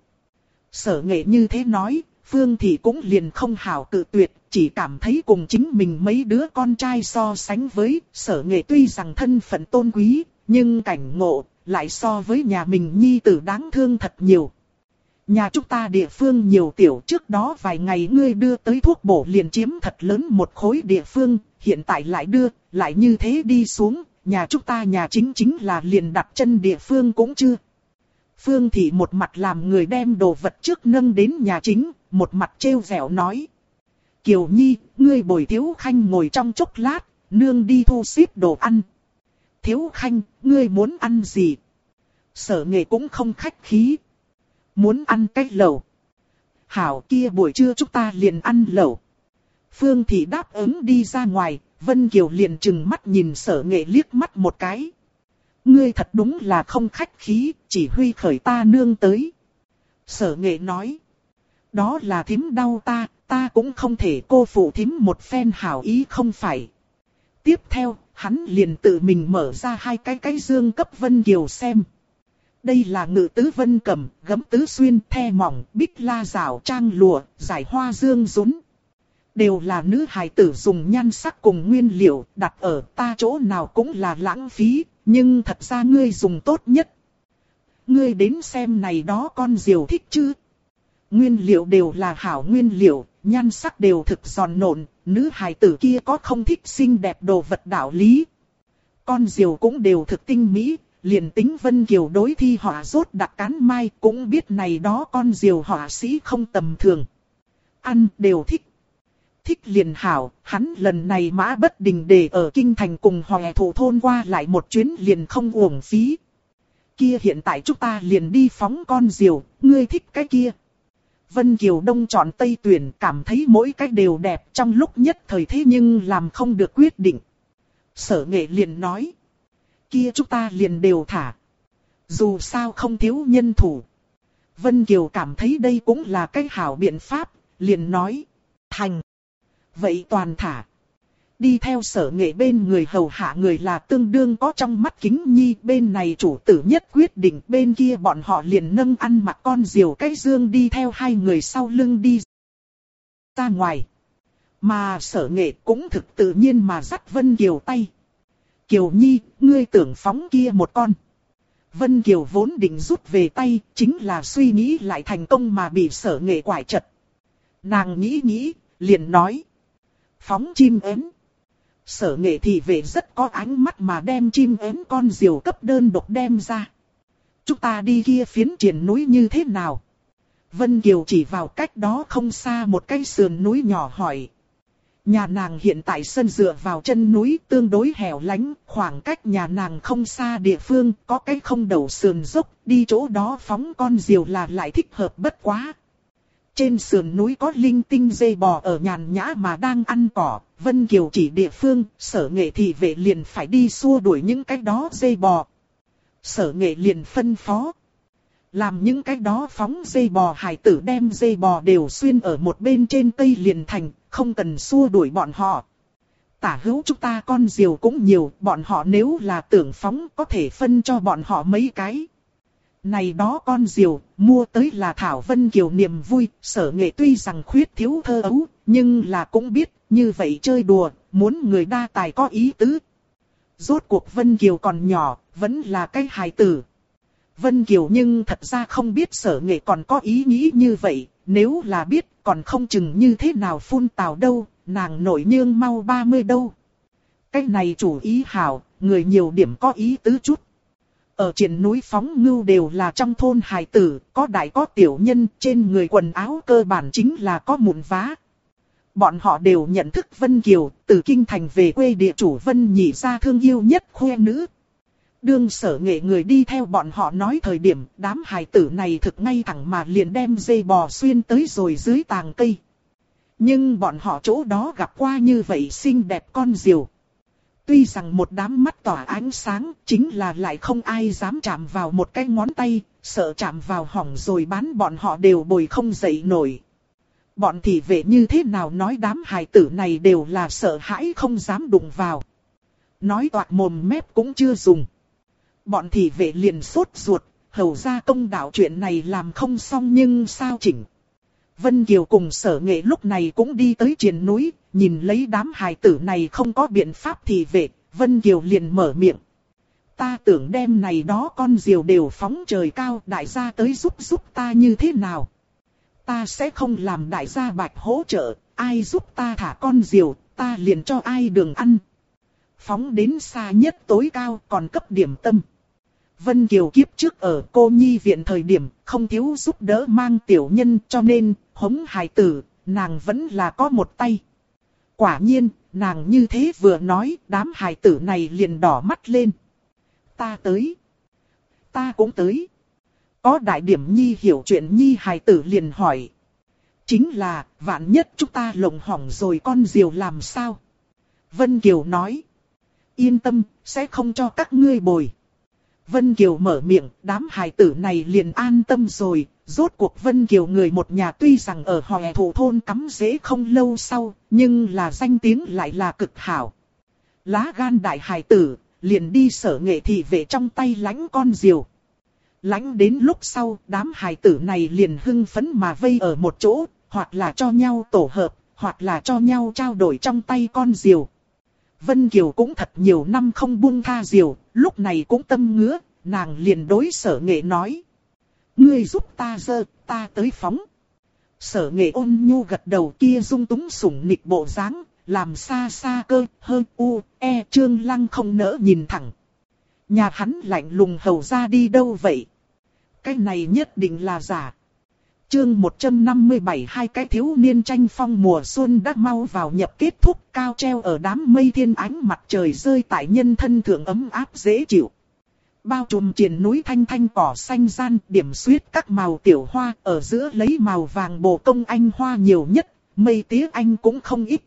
Sở Nghệ như thế nói, Phương Thị cũng liền không hảo cự tuyệt, chỉ cảm thấy cùng chính mình mấy đứa con trai so sánh với, Sở Nghệ tuy rằng thân phận tôn quý, nhưng cảnh ngộ, lại so với nhà mình nhi tử đáng thương thật nhiều. Nhà chúng ta địa phương nhiều tiểu, trước đó vài ngày ngươi đưa tới thuốc bổ liền chiếm thật lớn một khối địa phương, hiện tại lại đưa, lại như thế đi xuống, nhà chúng ta nhà chính là liền đặt chân địa phương cũng chưa. Phương Thị một mặt làm người đem đồ vật trước nâng đến nhà chính, một mặt trêu vẻo nói. Kiều Nhi, ngươi bồi Thiếu Khanh ngồi trong chốc lát, nương đi thu xếp đồ ăn. Thiếu Khanh, ngươi muốn ăn gì? Sở Nghệ cũng không khách khí. Muốn ăn cái lẩu. Hảo, kia buổi trưa chúng ta liền ăn lẩu. Phương Thị đáp ứng đi ra ngoài, Vân Kiều liền trừng mắt nhìn Sở Nghệ liếc mắt một cái. Ngươi thật đúng là không khách khí, chỉ huy khởi ta nương tới. Sở Nghệ nói. Đó là thím đau ta cũng không thể cô phụ thím một phen hảo ý không phải. Tiếp theo, hắn liền tự mình mở ra hai cái dương cấp Vân Kiều xem. Đây là ngự tứ vân cẩm, gấm tứ xuyên, the mỏng, bích la rào, trang lụa, giải hoa dương rún. Đều là nữ hài tử dùng nhan sắc cùng nguyên liệu, đặt ở ta chỗ nào cũng là lãng phí, nhưng thật ra ngươi dùng tốt nhất. Ngươi đến xem này đó con diều thích chứ? Nguyên liệu đều là hảo nguyên liệu, nhan sắc đều thực giòn nộn, nữ hài tử kia có không thích xinh đẹp đồ vật đạo lý. Con diều cũng đều thực tinh mỹ. Liền tính Vân Kiều đối thi họa rốt đặc cán mai cũng biết này đó con diều họa sĩ không tầm thường. Ăn đều thích. Thích liền hảo, hắn lần này Mã Bất Đình để ở Kinh Thành cùng Hòe Thủ thôn qua lại một chuyến liền không uổng phí. Kia hiện tại chúng ta liền đi phóng con diều, ngươi thích cái kia. Vân Kiều Đông chọn Tây tuyển, cảm thấy mỗi cách đều đẹp, trong lúc nhất thời thế nhưng làm không được quyết định. Sở Nghệ liền nói, kia chúng ta liền đều thả. Dù sao không thiếu nhân thủ. Vân Kiều cảm thấy đây cũng là cái hảo biện pháp, liền nói, thành. Vậy toàn thả. Đi theo Sở Nghệ bên người hầu hạ người là tương đương có trong mắt kính nhi, bên này chủ tử nhất quyết định, bên kia bọn họ liền nâng ăn mặc con diều cái dương đi theo hai người sau lưng đi ra ngoài. Mà Sở Nghệ cũng thực tự nhiên mà dắt Vân Kiều tay. Kiều Nhi, ngươi tưởng phóng kia một con. Vân Kiều vốn định rút về tay, chính là suy nghĩ lại thành công mà bị Sở Nghệ quải chật. Nàng nghĩ nghĩ, liền nói. Phóng chim én. Sở Nghệ thị vệ rất có ánh mắt mà đem chim én con diều cấp đơn độc đem ra. Chúng ta đi kia phiến triển núi như thế nào? Vân Kiều chỉ vào cách đó không xa một cái sườn núi nhỏ hỏi. Nhà nàng hiện tại sân dựa vào chân núi tương đối hẻo lánh, khoảng cách nhà nàng không xa địa phương, có cái không đầu sườn dốc, đi chỗ đó phóng con diều là lại thích hợp bất quá. Trên sườn núi có linh tinh dê bò ở nhàn nhã mà đang ăn cỏ, Vân Kiều chỉ địa phương, Sở Nghệ thị vệ liền phải đi xua đuổi những cái đó dê bò. Sở Nghệ liền phân phó. Làm những cái đó phóng dê bò hải tử đem dê bò đều xuyên ở một bên trên cây liền thành, không cần xua đuổi bọn họ. Tả hữu chúng ta con diều cũng nhiều, bọn họ nếu là tưởng phóng có thể phân cho bọn họ mấy cái. Này đó con diều, mua tới là Thảo Vân Kiều niềm vui, Sở Nghệ tuy rằng khuyết thiếu thơ ấu, nhưng là cũng biết, như vậy chơi đùa, muốn người đa tài có ý tứ. Rốt cuộc Vân Kiều còn nhỏ, vẫn là cái hài tử. Vân Kiều nhưng thật ra không biết Sở Nghệ còn có ý nghĩ như vậy, nếu là biết còn không chừng như thế nào phun tào đâu, nàng nổi nhương mau 30 đâu. Cái này chủ ý hảo, người nhiều điểm có ý tứ chút. Ở trên núi phóng ngưu đều là trong thôn hài tử, có đại có tiểu nhân, trên người quần áo cơ bản chính là có mụn vá. Bọn họ đều nhận thức Vân Kiều, từ kinh thành về quê địa chủ Vân Nhị gia thương yêu nhất khoe nữ. Đương Sở Nghệ người đi theo bọn họ nói thời điểm, đám hài tử này thực ngay thẳng mà liền đem dây bò xuyên tới rồi dưới tàng cây. Nhưng bọn họ chỗ đó gặp qua như vậy xinh đẹp con diều. Tuy rằng một đám mắt tỏa ánh sáng, chính là lại không ai dám chạm vào một cái ngón tay, sợ chạm vào hỏng rồi bán bọn họ đều bồi không dậy nổi. Bọn thị vệ như thế nào nói đám hài tử này đều là sợ hãi không dám đụng vào. Nói toạc mồm mép cũng chưa dùng. Bọn thị vệ liền sốt ruột, hầu ra công đạo chuyện này làm không xong nhưng sao chỉnh. Vân Kiều cùng Sở Nghệ lúc này cũng đi tới triền núi, nhìn lấy đám hài tử này không có biện pháp thị vệ, Vân Kiều liền mở miệng. Ta tưởng đem này đó con diều đều phóng trời cao, đại gia tới giúp ta như thế nào? Ta sẽ không làm đại gia bạch hỗ trợ, ai giúp ta thả con diều, ta liền cho ai đường ăn. Phóng đến xa nhất tối cao còn cấp điểm tâm. Vân Kiều kiếp trước ở cô nhi viện thời điểm không thiếu giúp đỡ mang tiểu nhân cho nên hống hài tử, nàng vẫn là có một tay. Quả nhiên, nàng như thế vừa nói đám hài tử này liền đỏ mắt lên. Ta tới. Ta cũng tới. Có đại điểm nhi hiểu chuyện nhi hài tử liền hỏi. Chính là, vạn nhất chúng ta lộng hỏng rồi con diều làm sao? Vân Kiều nói. Yên tâm, sẽ không cho các ngươi bồi. Vân Kiều mở miệng, đám hài tử này liền an tâm rồi. Rốt cuộc Vân Kiều người một nhà tuy rằng ở Hòe Thổ thôn cắm rễ không lâu sau, nhưng là danh tiếng lại là cực hảo. Lá gan đại hài tử, liền đi Sở Nghệ thị vệ trong tay lãnh con diều. Lãnh đến lúc sau, đám hài tử này liền hưng phấn mà vây ở một chỗ, hoặc là cho nhau tổ hợp, hoặc là cho nhau trao đổi trong tay con diều. Vân Kiều cũng thật nhiều năm không buông tha diều, lúc này cũng tâm ngứa, nàng liền đối Sở Nghệ nói. Ngươi giúp ta giơ, ta tới phóng. Sở Nghệ ôn nhu gật đầu kia dung túng sủng nịch bộ dáng, làm xa xa cơ, hơn Trương Lăng không nỡ nhìn thẳng. Nhà hắn lạnh lùng hầu ra đi đâu vậy? Cái này nhất định là giả. Chương 157 hai cái thiếu niên tranh phong mùa xuân đã mau vào nhập kết thúc, cao treo ở đám mây thiên ánh mặt trời rơi tại nhân thân thượng ấm áp dễ chịu. bao trùm triền núi thanh thanh cỏ xanh gian, điểm xuyết các màu tiểu hoa, ở giữa lấy màu vàng bồ công anh hoa nhiều nhất, mây tía anh cũng không ít.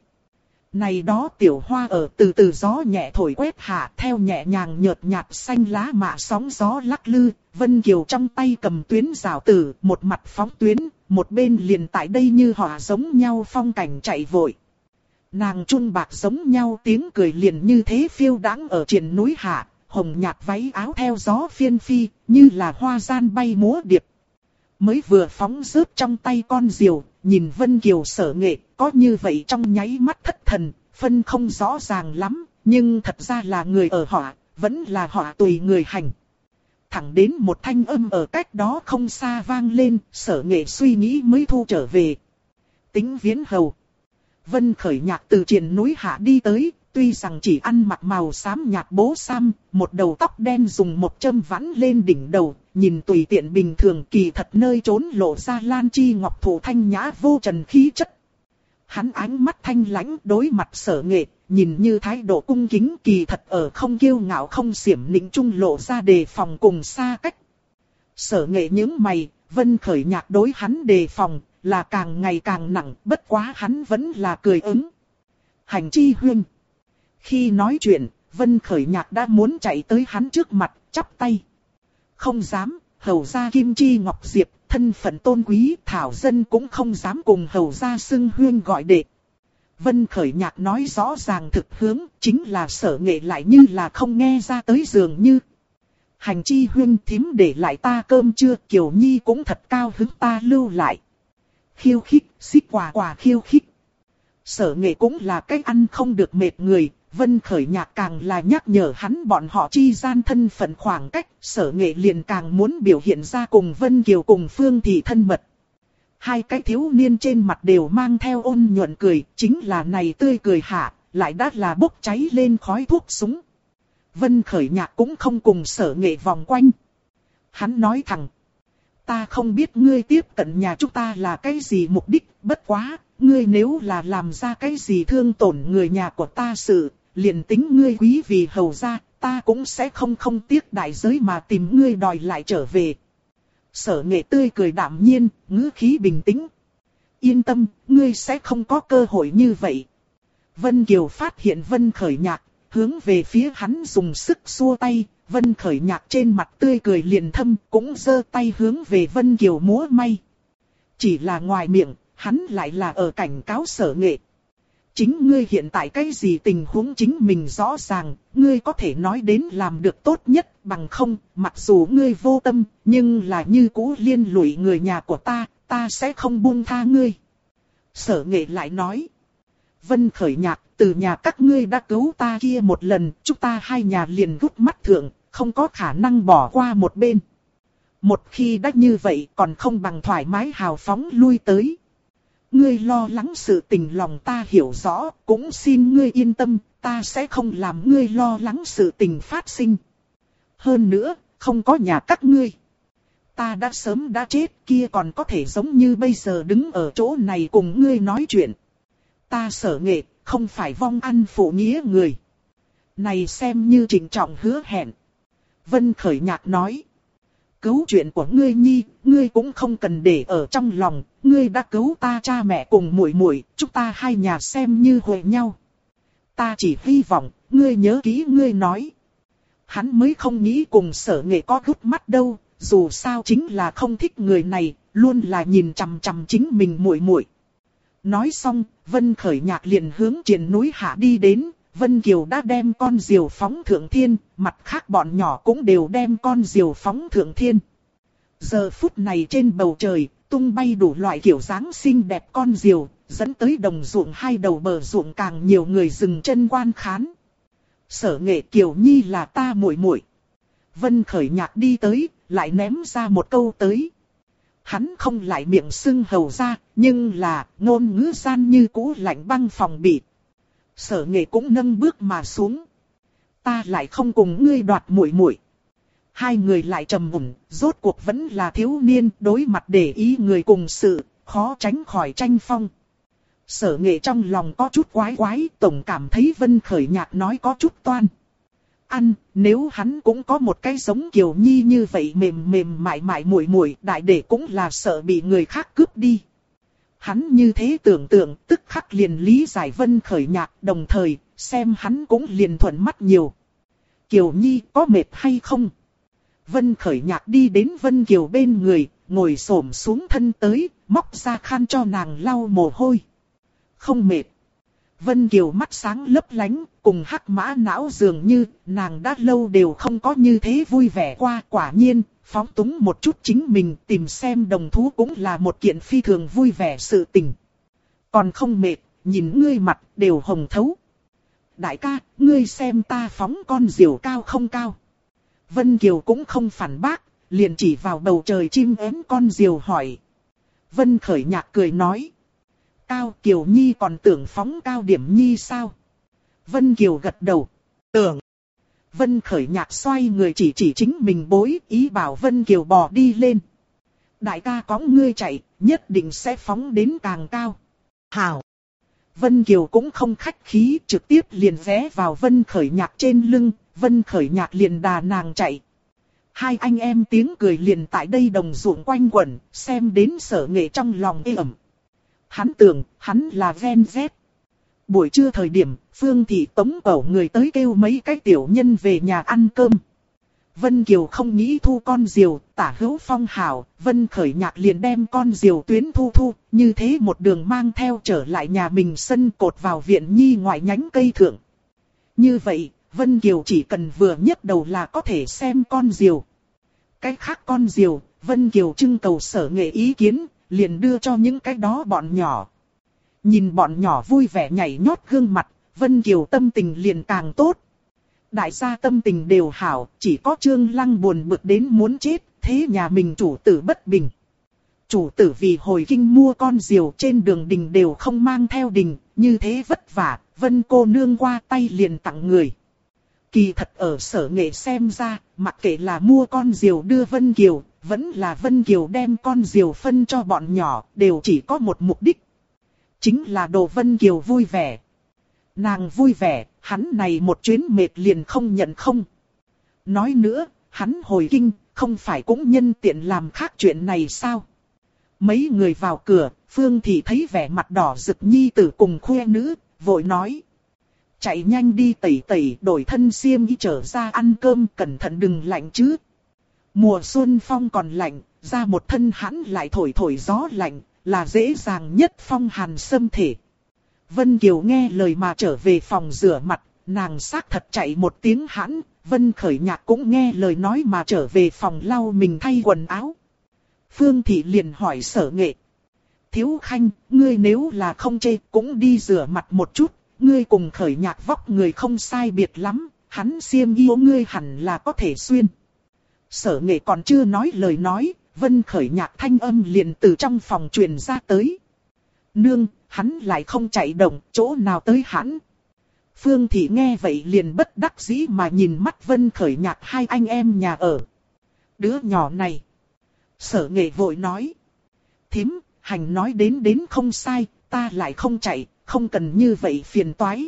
Này đó tiểu hoa ở từ từ gió nhẹ thổi quét hạ, theo nhẹ nhàng nhợt nhạt xanh lá mạ sóng gió lắc lư, Vân Kiều trong tay cầm tuyến rào tử, một mặt phóng tuyến, một bên liền tại đây như họa giống nhau phong cảnh chạy vội. Nàng chun bạc giống nhau tiếng cười liền như thế phiêu đãng ở triền núi hạ, hồng nhạt váy áo theo gió phiên phi, như là hoa gian bay múa điệp. Mới vừa phóng rớt trong tay con diều, nhìn Vân Kiều Sở Nghệ, có như vậy trong nháy mắt thất thần, phân không rõ ràng lắm, nhưng thật ra là người ở họa, vẫn là họa tùy người hành. Thẳng đến một thanh âm ở cách đó không xa vang lên, Sở Nghệ suy nghĩ mới thu trở về. Tính Viễn Hầu. Vân Khởi Nhạc từ triền núi hạ đi tới, tuy rằng chỉ ăn mặc màu xám nhạt bố sam, một đầu tóc đen dùng một châm vắn lên đỉnh đầu, nhìn tùy tiện bình thường, kỳ thật nơi trốn lộ ra lan chi ngọc thụ thanh nhã vô trần khí chất. Hắn ánh mắt thanh lãnh đối mặt Sở Nghệ, nhìn như thái độ cung kính, kỳ thật ở không kiêu ngạo không xiểm nịnh trung lộ ra đề phòng cùng xa cách. Sở Nghệ nhướng mày, Vân Khởi Nhạc đối hắn đề phòng là càng ngày càng nặng, bất quá hắn vẫn là cười ứng. Hành chi huynh. Khi nói chuyện, Vân Khởi Nhạc đã muốn chạy tới hắn trước mặt, chắp tay. Không dám, hầu gia Kim Chi Ngọc Diệp, thân phận tôn quý, thảo dân cũng không dám cùng hầu gia xưng huyên gọi đệ. Vân Khởi Nhạc nói rõ ràng thực hướng, chính là Sở Nghệ lại như là không nghe ra tới dường như. Hành chi huyên thím để lại ta cơm chưa, Kiều Nhi cũng thật cao hứng ta lưu lại. Khiêu khích, xích quả quả khiêu khích. Sở Nghệ cũng là cái ăn không được mệt người, Vân Khởi Nhạc càng là nhắc nhở hắn bọn họ chi gian thân phận khoảng cách, Sở Nghệ liền càng muốn biểu hiện ra cùng Vân Kiều cùng Phương Thị thân mật. Hai cái thiếu niên trên mặt đều mang theo ôn nhuận cười, chính là này tươi cười hạ, lại đã là bốc cháy lên khói thuốc súng. Vân Khởi Nhạc cũng không cùng Sở Nghệ vòng quanh. Hắn nói thẳng. Ta không biết ngươi tiếp cận nhà chúng ta là cái gì mục đích, bất quá, ngươi nếu là làm ra cái gì thương tổn người nhà của ta sự, liền tính ngươi quý vì hầu gia, ta cũng sẽ không tiếc đại giới mà tìm ngươi đòi lại trở về. Sở Nghệ tươi cười đạm nhiên, ngữ khí bình tĩnh. Yên tâm, ngươi sẽ không có cơ hội như vậy. Vân Kiều phát hiện Vân Khởi Nhạc, hướng về phía hắn dùng sức xua tay, Vân Khởi Nhạc trên mặt tươi cười liền thâm, cũng giơ tay hướng về Vân Kiều múa may. Chỉ là ngoài miệng, hắn lại là ở cảnh cáo Sở Nghệ. Chính ngươi hiện tại cái gì tình huống chính mình rõ ràng, ngươi có thể nói đến làm được tốt nhất, bằng không, mặc dù ngươi vô tâm, nhưng là như cũ liên lụy người nhà của ta, ta sẽ không buông tha ngươi. Sở Nghệ lại nói. Vân Khởi Nhạc, từ nhà các ngươi đã cứu ta kia một lần, chúng ta hai nhà liền rút mắt thượng, không có khả năng bỏ qua một bên. Một khi đã như vậy còn không bằng thoải mái hào phóng lui tới. Ngươi lo lắng sự tình lòng ta hiểu rõ, cũng xin ngươi yên tâm, ta sẽ không làm ngươi lo lắng sự tình phát sinh. Hơn nữa, không có nhà các ngươi. Ta đã sớm đã chết, kia còn có thể giống như bây giờ đứng ở chỗ này cùng ngươi nói chuyện. Ta Sở Nghệ, không phải vong ăn phụ nghĩa người. Này xem như trịnh trọng hứa hẹn. Vân Khởi Nhạc nói. Cứu chuyện của ngươi nhi, ngươi cũng không cần để ở trong lòng, ngươi đã cứu ta cha mẹ cùng muội muội, chúng ta hai nhà xem như hội nhau. Ta chỉ hy vọng, ngươi nhớ kỹ ngươi nói. Hắn mới không nghĩ cùng Sở Nghệ có gút mắt đâu, dù sao chính là không thích người này, luôn là nhìn chằm chằm chính mình muội muội. Nói xong, Vân Khởi Nhạc liền hướng triền núi hạ đi đến, Vân Kiều đã đem con diều phóng thượng thiên, mặt khác bọn nhỏ cũng đều đem con diều phóng thượng thiên. Giờ phút này trên bầu trời, tung bay đủ loại kiểu dáng xinh đẹp con diều, dẫn tới đồng ruộng hai đầu bờ ruộng càng nhiều người dừng chân quan khán. Sở Nghệ Kiều Nhi là ta muội muội. Vân Khởi Nhạc đi tới, lại ném ra một câu tới. Hắn không lại miệng sưng hầu ra, nhưng là ngôn ngữ gian như cũ lạnh băng phòng bị. Sở Nghệ cũng nâng bước mà xuống. Ta lại không cùng ngươi đoạt muội muội. Hai người lại trầm mùn, rốt cuộc vẫn là thiếu niên, đối mặt để ý người cùng sự, khó tránh khỏi tranh phong. Sở Nghệ trong lòng có chút quái quái, tổng cảm thấy Vân Khởi Nhạc nói có chút toan. ăn, nếu hắn cũng có một cái giống Kiều Nhi như vậy mềm mềm mại mại muội muội, đại đệ cũng là sợ bị người khác cướp đi. Hắn như thế tưởng tượng, tức khắc liền lý giải Vân Khởi Nhạc, đồng thời, xem hắn cũng liền thuận mắt nhiều. Kiều Nhi có mệt hay không? Vân Khởi Nhạc đi đến Vân Kiều bên người, ngồi xổm xuống thân tới, móc ra khăn cho nàng lau mồ hôi. Không mệt. Vân Kiều mắt sáng lấp lánh, cùng hắc mã não dường như, nàng đã lâu đều không có như thế vui vẻ qua. Quả nhiên, phóng túng một chút chính mình, tìm xem đồng thú cũng là một kiện phi thường vui vẻ sự tình. Còn không mệt, nhìn ngươi mặt đều hồng thấu. Đại ca, ngươi xem ta phóng con diều cao không cao? Vân Kiều cũng không phản bác, liền chỉ vào bầu trời chim én con diều hỏi. Vân Khởi Nhạc cười nói. Cao, Kiều Nhi còn tưởng phóng cao điểm Nhi sao? Vân Kiều gật đầu. Tưởng. Vân Khởi Nhạc xoay người chỉ chính mình bối, ý bảo Vân Kiều bò đi lên. Đại ca có ngươi chạy, nhất định sẽ phóng đến càng cao. Hảo. Vân Kiều cũng không khách khí, trực tiếp liền ghé vào Vân Khởi Nhạc trên lưng, Vân Khởi Nhạc liền đà nàng chạy. Hai anh em tiếng cười liền tại đây đồng ruộng quanh quẩn, xem đến Sở Nghệ trong lòng ê ẩm. Hắn tưởng, hắn là Gen Z. Buổi trưa thời điểm, Phương Thị tống cổ người tới kêu mấy cái tiểu nhân về nhà ăn cơm. Vân Kiều không nghĩ thu con diều, tả hữu phong hảo, Vân Khởi Nhạc liền đem con diều tuyến thu, như thế một đường mang theo trở lại nhà mình sân cột vào viện nhi ngoại nhánh cây thượng. Như vậy, Vân Kiều chỉ cần vừa nhấc đầu là có thể xem con diều. Cái khác con diều, Vân Kiều trưng cầu Sở Nghệ ý kiến, liền đưa cho những cái đó bọn nhỏ. Nhìn bọn nhỏ vui vẻ nhảy nhót gương mặt, Vân Kiều tâm tình liền càng tốt. Đại gia tâm tình đều hảo, chỉ có Trương Lăng buồn bực đến muốn chết, thế nhà mình chủ tử bất bình. Chủ tử vì hồi kinh mua con diều trên đường đình đều không mang theo đình, như thế vất vả, Vân cô nương qua tay liền tặng người. Kỳ thật ở Sở Nghệ xem ra, mặc kệ là mua con diều đưa Vân Kiều, vẫn là Vân Kiều đem con diều phân cho bọn nhỏ, đều chỉ có một mục đích. Chính là đồ Vân Kiều vui vẻ. Nàng vui vẻ, hắn này một chuyến mệt liền không nhận không. Nói nữa, hắn hồi kinh, không phải cũng nhân tiện làm khác chuyện này sao? Mấy người vào cửa, Phương Thị thấy vẻ mặt đỏ rực nhi tử cùng khoe nữ, vội nói. Chạy nhanh đi tẩy tẩy, đổi thân xiêm y trở ra ăn cơm, cẩn thận đừng lạnh chứ. Mùa xuân phong còn lạnh, ra một thân hãn lại thổi thổi gió lạnh, là dễ dàng nhất phong hàn xâm thể. Vân Kiều nghe lời mà trở về phòng rửa mặt, nàng xác thật chạy một tiếng hãn, Vân Khởi Nhạc cũng nghe lời nói mà trở về phòng lau mình thay quần áo. Phương Thị liền hỏi Sở Nghệ. Thiếu Khanh, ngươi nếu là không chê cũng đi rửa mặt một chút, ngươi cùng Khởi Nhạc vóc người không sai biệt lắm, hắn xiêm y ngươi hẳn là có thể xuyên. Sở Nghệ còn chưa nói lời nói, Vân Khởi Nhạc thanh âm liền từ trong phòng truyền ra tới. Nương, hắn lại không chạy động, chỗ nào tới hắn. Phương Thị nghe vậy liền bất đắc dĩ mà nhìn mắt Vân Khởi Nhạc hai anh em nhà ở. Đứa nhỏ này. Sở Nghệ vội nói. Thím, hành nói đến không sai, ta lại không chạy, không cần như vậy phiền toái.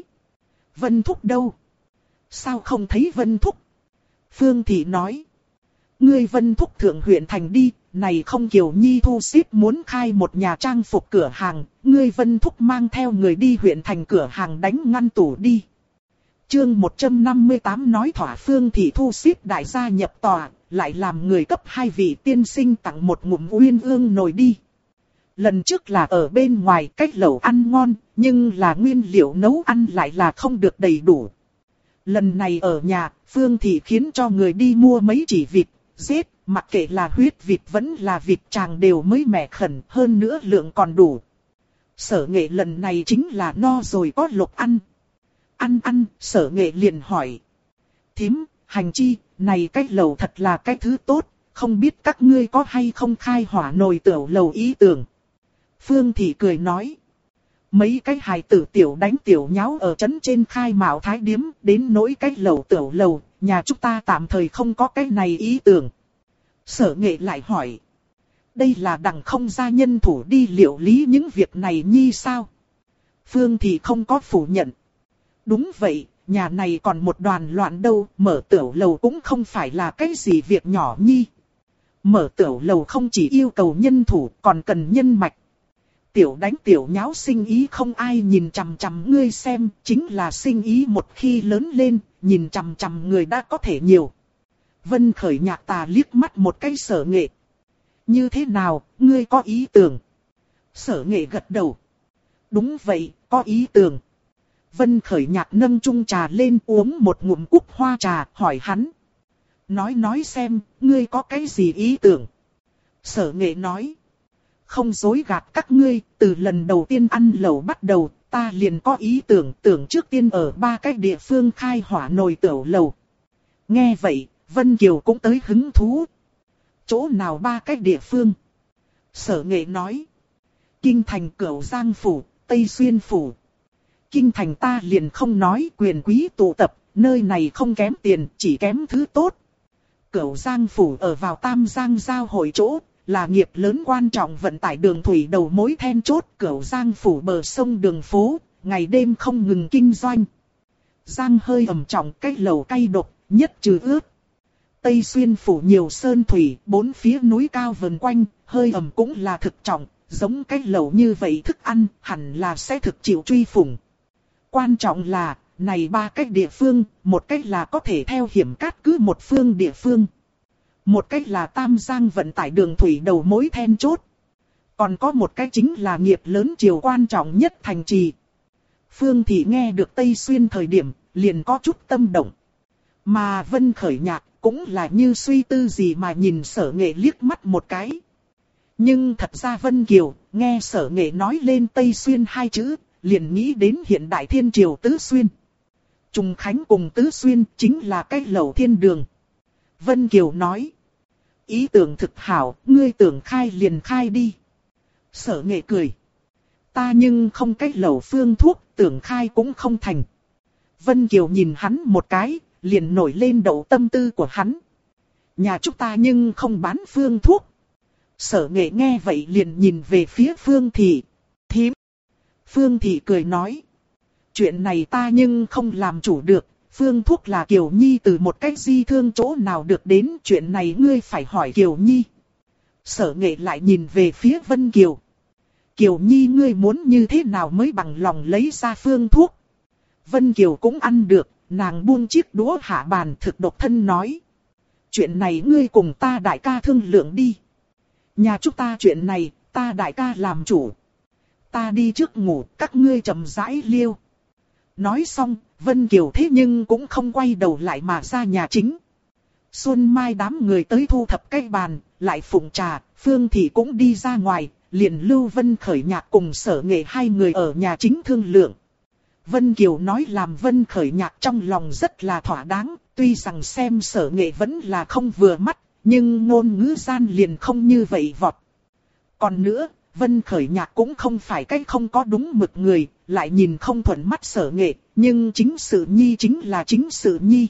Vân Thúc đâu? Sao không thấy Vân Thúc? Phương Thị nói. Ngươi Vân Thúc thượng huyện thành đi, này không Kiều Nhi thu xếp muốn khai một nhà trang phục cửa hàng, ngươi Vân Thúc mang theo người đi huyện thành cửa hàng đánh ngăn tủ đi. Chương 158 nói thỏa. Phương Thị thu xếp đại gia nhập tòa, lại làm người cấp hai vị tiên sinh tặng một ngụm uyên ương nồi đi. Lần trước là ở bên ngoài cách lẩu ăn ngon, nhưng là nguyên liệu nấu ăn lại là không được đầy đủ. Lần này ở nhà, Phương Thị khiến cho người đi mua mấy chỉ vịt, giết, mặc kệ là huyết vịt vẫn là vịt tràng đều mới mẻ khẩn, hơn nữa lượng còn đủ. Sở Nghệ lần này chính là no rồi có lộc ăn. Ăn, Sở Nghệ liền hỏi. Thím, hành chi, này cách lẩu thật là cái thứ tốt, không biết các ngươi có hay không khai hỏa nồi tiểu lẩu ý tưởng. Phương Thị cười nói. Mấy cái hài tử tiểu đánh tiểu nháo ở trấn trên khai mạo thái điếm, đến nỗi cách lẩu tiểu lẩu, nhà chúng ta tạm thời không có cái này ý tưởng. Sở Nghệ lại hỏi. Đây là đằng không ra nhân thủ đi liệu lý những việc này nhi sao? Phương Thị không có phủ nhận. Đúng vậy, nhà này còn một đoàn loạn đâu, mở tiểu lầu cũng không phải là cái gì việc nhỏ nhi. Mở tiểu lầu không chỉ yêu cầu nhân thủ, còn cần nhân mạch. Tiểu đánh tiểu nháo sinh ý không ai nhìn chằm chằm ngươi xem, chính là sinh ý một khi lớn lên, nhìn chằm chằm người đã có thể nhiều. Vân Khởi Nhạc tà liếc mắt một cái Sở Nghệ. Như thế nào, ngươi có ý tưởng? Sở Nghệ gật đầu. Đúng vậy, có ý tưởng. Vân Khởi Nhạc nâng chung trà lên uống một ngụm cúc hoa trà, hỏi hắn. Nói xem, ngươi có cái gì ý tưởng? Sở Nghệ nói. Không dối gạt các ngươi, từ lần đầu tiên ăn lẩu bắt đầu, ta liền có ý tưởng trước tiên ở 3 cái địa phương khai hỏa nồi tiểu lẩu. Nghe vậy, Vân Kiều cũng tới hứng thú. Chỗ nào 3 cái địa phương? Sở Nghệ nói. Kinh thành Cửu Giang phủ, Tây Xuyên phủ. Kinh thành ta liền không nói, quyền quý tụ tập, nơi này không kém tiền, chỉ kém thứ tốt. Cửu Giang phủ ở vào Tam Giang giao hội chỗ, là nghiệp lớn quan trọng vận tải đường thủy đầu mối then chốt. Cửu Giang phủ bờ sông đường phố, ngày đêm không ngừng kinh doanh. Giang hơi ẩm trọng, cái lẩu cay độc, nhất trừ ướt. Tây Xuyên phủ nhiều sơn thủy, 4 phía núi cao vần quanh, hơi ẩm cũng là thực trọng, giống cái lẩu như vậy thức ăn, hẳn là sẽ thực chịu truy phủng. Quan trọng là, này 3 cái địa phương, một cách là có thể theo hiểm cát cứ một phương địa phương. Một cách là Tam Giang vận tải đường thủy đầu mối then chốt. Còn có một cách chính là nghiệp lớn chiều quan trọng nhất thành trì. Phương Thị nghe được Tây Xuyên thời điểm, liền có chút tâm động. Mà Vân Khởi Nhạc cũng là như suy tư gì mà nhìn Sở Nghệ liếc mắt một cái. Nhưng thật ra Vân Kiều, nghe Sở Nghệ nói lên Tây Xuyên 2 chữ, liền nghĩ đến hiện đại thiên triều Tứ Xuyên. Trùng Khánh cùng Tứ Xuyên chính là cái lẩu thiên đường. Vân Kiều nói. Ý tưởng thực hảo, ngươi tưởng khai liền khai đi. Sở Nghệ cười. Ta nhưng không cái lẩu phương thuốc, tưởng khai cũng không thành. Vân Kiều nhìn hắn một cái, liền nổi lên đầu tâm tư của hắn. Nhà chúng ta nhưng không bán phương thuốc. Sở Nghệ nghe vậy liền nhìn về phía Phương Thị. Thím. Phương Thị cười nói. Chuyện này ta nhưng không làm chủ được. Phương thuốc là Kiều Nhi từ một cách di thương chỗ nào được đến, chuyện này ngươi phải hỏi Kiều Nhi. Sở Nghệ lại nhìn về phía Vân Kiều. Kiều Nhi ngươi muốn như thế nào mới bằng lòng lấy ra phương thuốc? Vân Kiều cũng ăn được, nàng buông chiếc đũa hạ bàn thực độc thân nói. Chuyện này ngươi cùng ta đại ca thương lượng đi. Nhà chúng ta chuyện này, ta đại ca làm chủ. Ta đi trước ngủ, các ngươi chậm rãi liêu. Nói xong, Vân Kiều thế nhưng cũng không quay đầu lại mà ra nhà chính. Xuân Mai đám người tới thu thập cái bàn, lại phụng trà, Phương Thị cũng đi ra ngoài, liền lưu Vân Khởi Nhạc cùng Sở Nghệ 2 người ở nhà chính thương lượng. Vân Kiều nói làm Vân Khởi Nhạc trong lòng rất là thỏa đáng, tuy rằng xem Sở Nghệ vẫn là không vừa mắt, nhưng ngôn ngữ gian liền không như vậy vọt. Còn nữa, Vân Khởi Nhạc cũng không phải cái không có đúng mực người, lại nhìn không thuận mắt Sở Nghệ, nhưng chính sự nhi chính là chính sự nhi.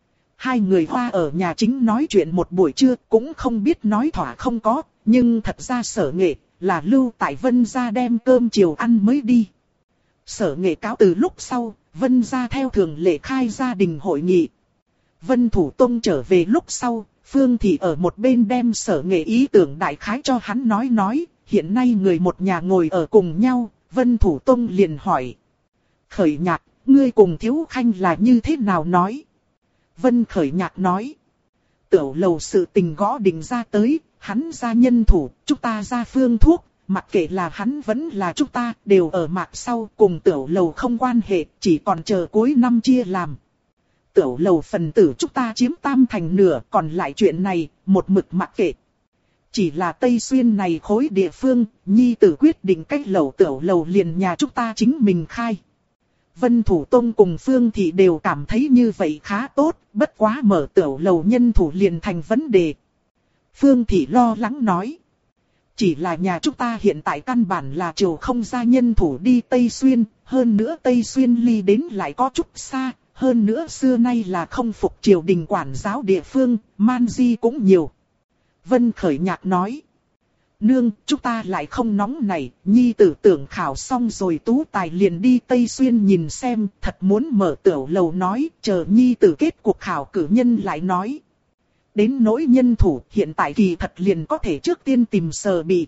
2 người hoa ở nhà chính nói chuyện một buổi trưa cũng không biết nói thỏa không có, nhưng thật ra Sở Nghệ là lưu tại Vân gia đem cơm chiều ăn mới đi. Sở Nghệ cáo từ lúc sau, Vân gia theo thường lệ khai gia đình hội nghị. Vân Thủ Tông trở về lúc sau, Phương Thị ở một bên đem Sở Nghệ ý tưởng đại khái cho hắn nói, hiện nay người một nhà ngồi ở cùng nhau, Vân Thủ Tông liền hỏi. Khởi Nhạc, ngươi cùng Thiếu Khanh là như thế nào nói? Vân Khởi Nhạc nói. Tiểu lầu sự tình gõ định ra tới, hắn ra nhân thủ, chúng ta ra phương thuốc, mặc kệ là hắn vẫn là chúng ta, đều ở mạc sau, cùng tiểu lầu không quan hệ, chỉ còn chờ cuối năm chia làm. Tiểu lầu phần tử chúng ta chiếm 1/3, còn lại chuyện này, một mực mặc kệ. Chỉ là Tây Xuyên này khối địa phương, Nhi tử quyết định cách lầu tiểu lầu liền nhà chúng ta chính mình khai. Vân Thủ Tông cùng Phương Thị đều cảm thấy như vậy khá tốt, bất quá mở tiểu lầu nhân thủ liền thành vấn đề. Phương Thị lo lắng nói. Chỉ là nhà chúng ta hiện tại căn bản là triều không ra nhân thủ đi Tây Xuyên, hơn nữa Tây Xuyên ly đến lại có chút xa, hơn nữa xưa nay là không phục triều đình quản giáo địa phương, man di cũng nhiều. Vân Khởi Nhạc nói. Nương, chúng ta lại không nóng này, nhi tử tưởng khảo xong rồi tú tài liền đi Tây Xuyên nhìn xem, thật muốn mở tiểu lầu nói, chờ nhi tử kết cuộc khảo cử nhân lại nói. Đến nỗi nhân thủ, hiện tại kỳ thật liền có thể trước tiên tìm Sở Bị.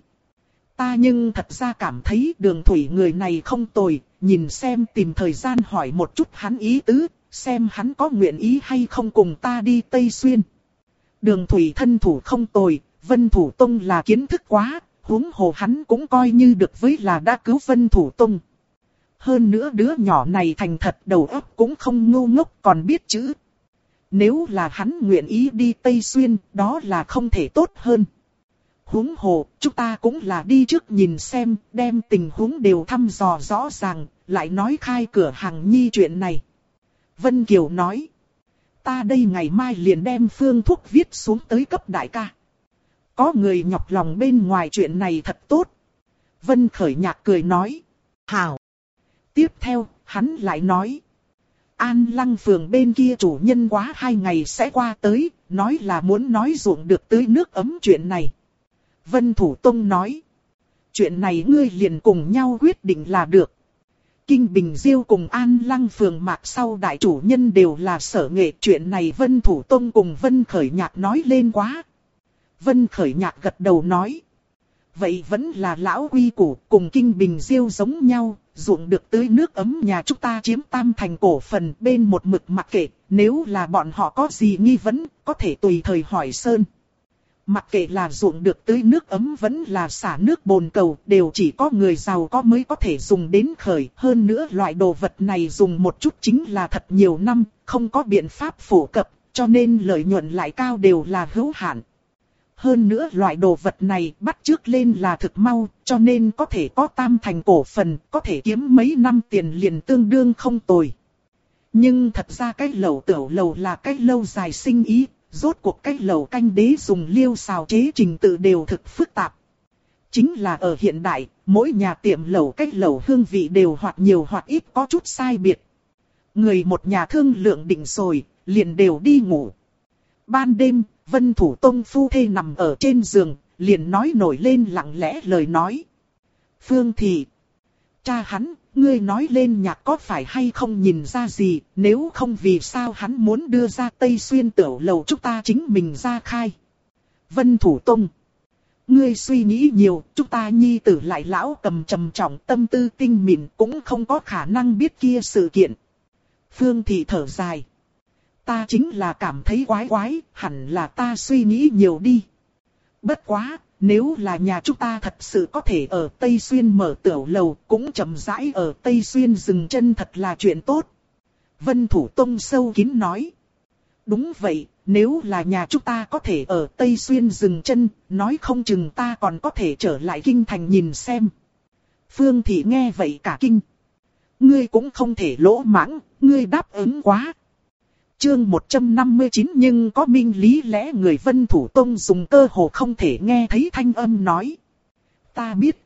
Ta nhưng thật ra cảm thấy Đường Thủy người này không tồi, nhìn xem tìm thời gian hỏi một chút hắn ý tứ, xem hắn có nguyện ý hay không cùng ta đi Tây Xuyên. Đường Thủy thân thủ không tồi, Vân Thủ Tông là kiến thức quá, huống hồ hắn cũng coi như được với là đã cứu Vân Thủ Tông. Hơn nữa đứa nhỏ này thành thật đầu óc cũng không ngu ngốc còn biết chữ. Nếu là hắn nguyện ý đi Tây Xuyên, đó là không thể tốt hơn. Huống hồ, chúng ta cũng là đi trước nhìn xem, đem tình huống đều thăm dò rõ ràng, lại nói khai cửa hàng nhi chuyện này. Vân Kiều nói, ta đây ngày mai liền đem phương thuốc viết xuống tới cấp đại ca. Có người nhọc lòng bên ngoài chuyện này thật tốt. Vân Khởi Nhạc cười nói, hảo. Tiếp theo, hắn lại nói, An Lăng phường bên kia chủ nhân quá 2 ngày sẽ qua tới, nói là muốn nói ruộng được tưới nước ấm chuyện này. Vân Thủ Tông nói, chuyện này ngươi liền cùng nhau quyết định là được. Kinh Bình Diêu cùng An Lăng phường mạc sau đại chủ nhân đều là Sở Nghệ, chuyện này Vân Thủ Tông cùng Vân Khởi Nhạc nói lên quá. Vân Khởi Nhạc gật đầu nói, vậy vẫn là lão quy củ, cùng Kinh Bình Diêu giống nhau, ruộng được tưới nước ấm nhà chúng ta chiếm tam thành cổ phần, bên một mực mặc kệ, nếu là bọn họ có gì nghi vấn, có thể tùy thời hỏi Sơn. Mặc kệ là ruộng được tưới nước ấm vẫn là xả nước bồn cầu, đều chỉ có người giàu có mới có thể dùng đến khởi. Hơn nữa loại đồ vật này dùng một chút chính là thật nhiều năm, không có biện pháp phổ cập, cho nên lợi nhuận lại cao đều là hữu hạn. Hơn nữa loại đồ vật này bắt chước lên là thực mau, cho nên có thể có tam thành cổ phần, có thể kiếm mấy năm tiền liền tương đương không tồi. Nhưng thật ra cái lẩu tiểu lầu là cái lâu dài sinh ý, rốt cuộc cái lẩu canh đế dùng liêu xào chế trình tự đều thực phức tạp. Chính là ở hiện đại, mỗi nhà tiệm lẩu cái lẩu hương vị đều hoặc nhiều hoặc ít có chút sai biệt. Người một nhà thương lượng định rồi, liền đều đi ngủ. Ban đêm, Vân Thủ Tông phu thê nằm ở trên giường, liền nói nổi lên lặng lẽ lời nói. Phương Thị, cha hắn, ngươi nói lên nhạc có phải hay không nhìn ra gì, nếu không vì sao hắn muốn đưa ra Tây Xuyên tiểu lầu chúng ta chính mình ra khai. Vân Thủ Tông, ngươi suy nghĩ nhiều, chúng ta nhi tử lại lão cầm trầm trọng tâm tư tinh mịn cũng không có khả năng biết kia sự kiện. Phương Thị thở dài. Ta chính là cảm thấy quái quái, hẳn là ta suy nghĩ nhiều đi. Bất quá, nếu là nhà chúng ta thật sự có thể ở Tây Xuyên mở tiểu lầu, cũng chậm rãi ở Tây Xuyên dừng chân thật là chuyện tốt. Vân Thủ Tông sâu kín nói. Đúng vậy, nếu là nhà chúng ta có thể ở Tây Xuyên dừng chân, nói không chừng ta còn có thể trở lại kinh thành nhìn xem. Phương Thị nghe vậy cả kinh. Ngươi cũng không thể lỗ mãng, ngươi đáp ứng quá. Chương 159 nhưng có minh lý lẽ người Vân Thủ Tông dùng cơ hồ không thể nghe thấy thanh âm nói. Ta biết,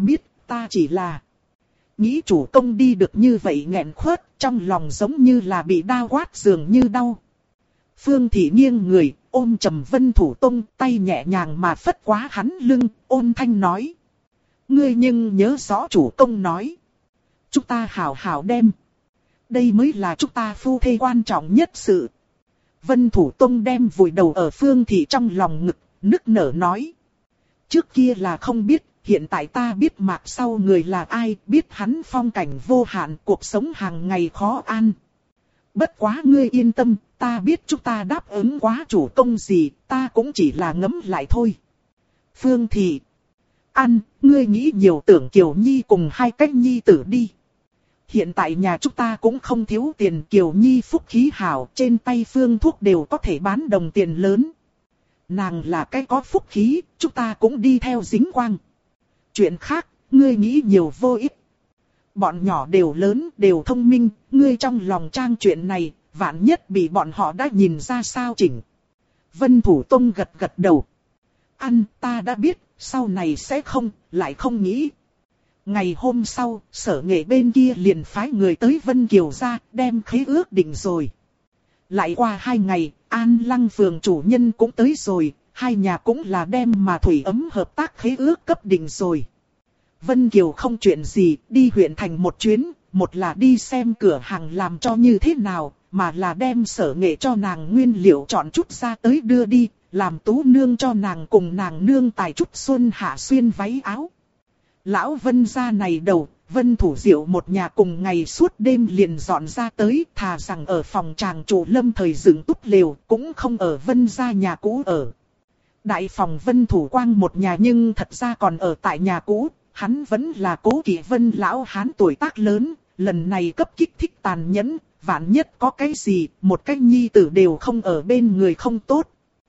ta chỉ là nghĩ chủ công đi được như vậy nghẹn khuất, trong lòng giống như là bị đau quát dường như đau. Phương Thị nghiêng người, ôm trầm Vân Thủ Tông, tay nhẹ nhàng mà phất quá hắn lưng, ôn thanh nói. Ngươi nhưng nhớ rõ chủ công nói. Chúng ta hảo hảo đem. Đây mới là chúng ta phu thê quan trọng nhất sự. Vân Thủ Tông đem vùi đầu ở Phương Thị trong lòng ngực, nức nở nói. Trước kia là không biết, hiện tại ta biết mạc sau người là ai, biết hắn phong cảnh vô hạn, cuộc sống hàng ngày khó an. Bất quá ngươi yên tâm, ta biết chúng ta đáp ứng quá chủ công gì, ta cũng chỉ là ngấm lại thôi. Phương Thị. Ngươi nghĩ nhiều tưởng Kiều Nhi cùng hai cách nhi tử đi. Hiện tại nhà chúng ta cũng không thiếu tiền, Kiều Nhi phúc khí hảo, trên tay phương thuốc đều có thể bán đồng tiền lớn. Nàng là cái có phúc khí, chúng ta cũng đi theo dính quang. Chuyện khác, ngươi nghĩ nhiều vô ích. Bọn nhỏ đều lớn, đều thông minh, ngươi trong lòng trang chuyện này, vạn nhất bị bọn họ đã nhìn ra sao chỉnh. Vân Thủ Tông gật gật đầu. Ta đã biết, sau này sẽ không, lại không nghĩ. Ngày hôm sau, Sở Nghệ bên kia liền phái người tới Vân Kiều ra, đem khế ước định rồi. Lại qua 2 ngày, An Lăng phường chủ nhân cũng tới rồi, hai nhà cũng là đem mà thủy ấm hợp tác khế ước cấp định rồi. Vân Kiều không chuyện gì, đi huyện thành một chuyến, một là đi xem cửa hàng làm cho như thế nào, mà là đem Sở Nghệ cho nàng nguyên liệu chọn chút ra tới đưa đi, làm Tú nương cho nàng cùng nàng nương tài chút xuân hạ xuyên váy áo. Lão Vân gia này đầu, Vân Thủ Diệu một nhà cùng ngày suốt đêm liền dọn ra tới, thà rằng ở phòng tràng chủ lâm thời dựng túp lều, cũng không ở Vân gia nhà cũ ở. Đại phòng Vân Thủ Quang một nhà nhưng thật ra còn ở tại nhà cũ, hắn vẫn là cố kỵ Vân lão hán tuổi tác lớn, lần này cấp kích thích tàn nhẫn, vạn nhất có cái gì, một cái nhi tử đều không ở bên người không tốt.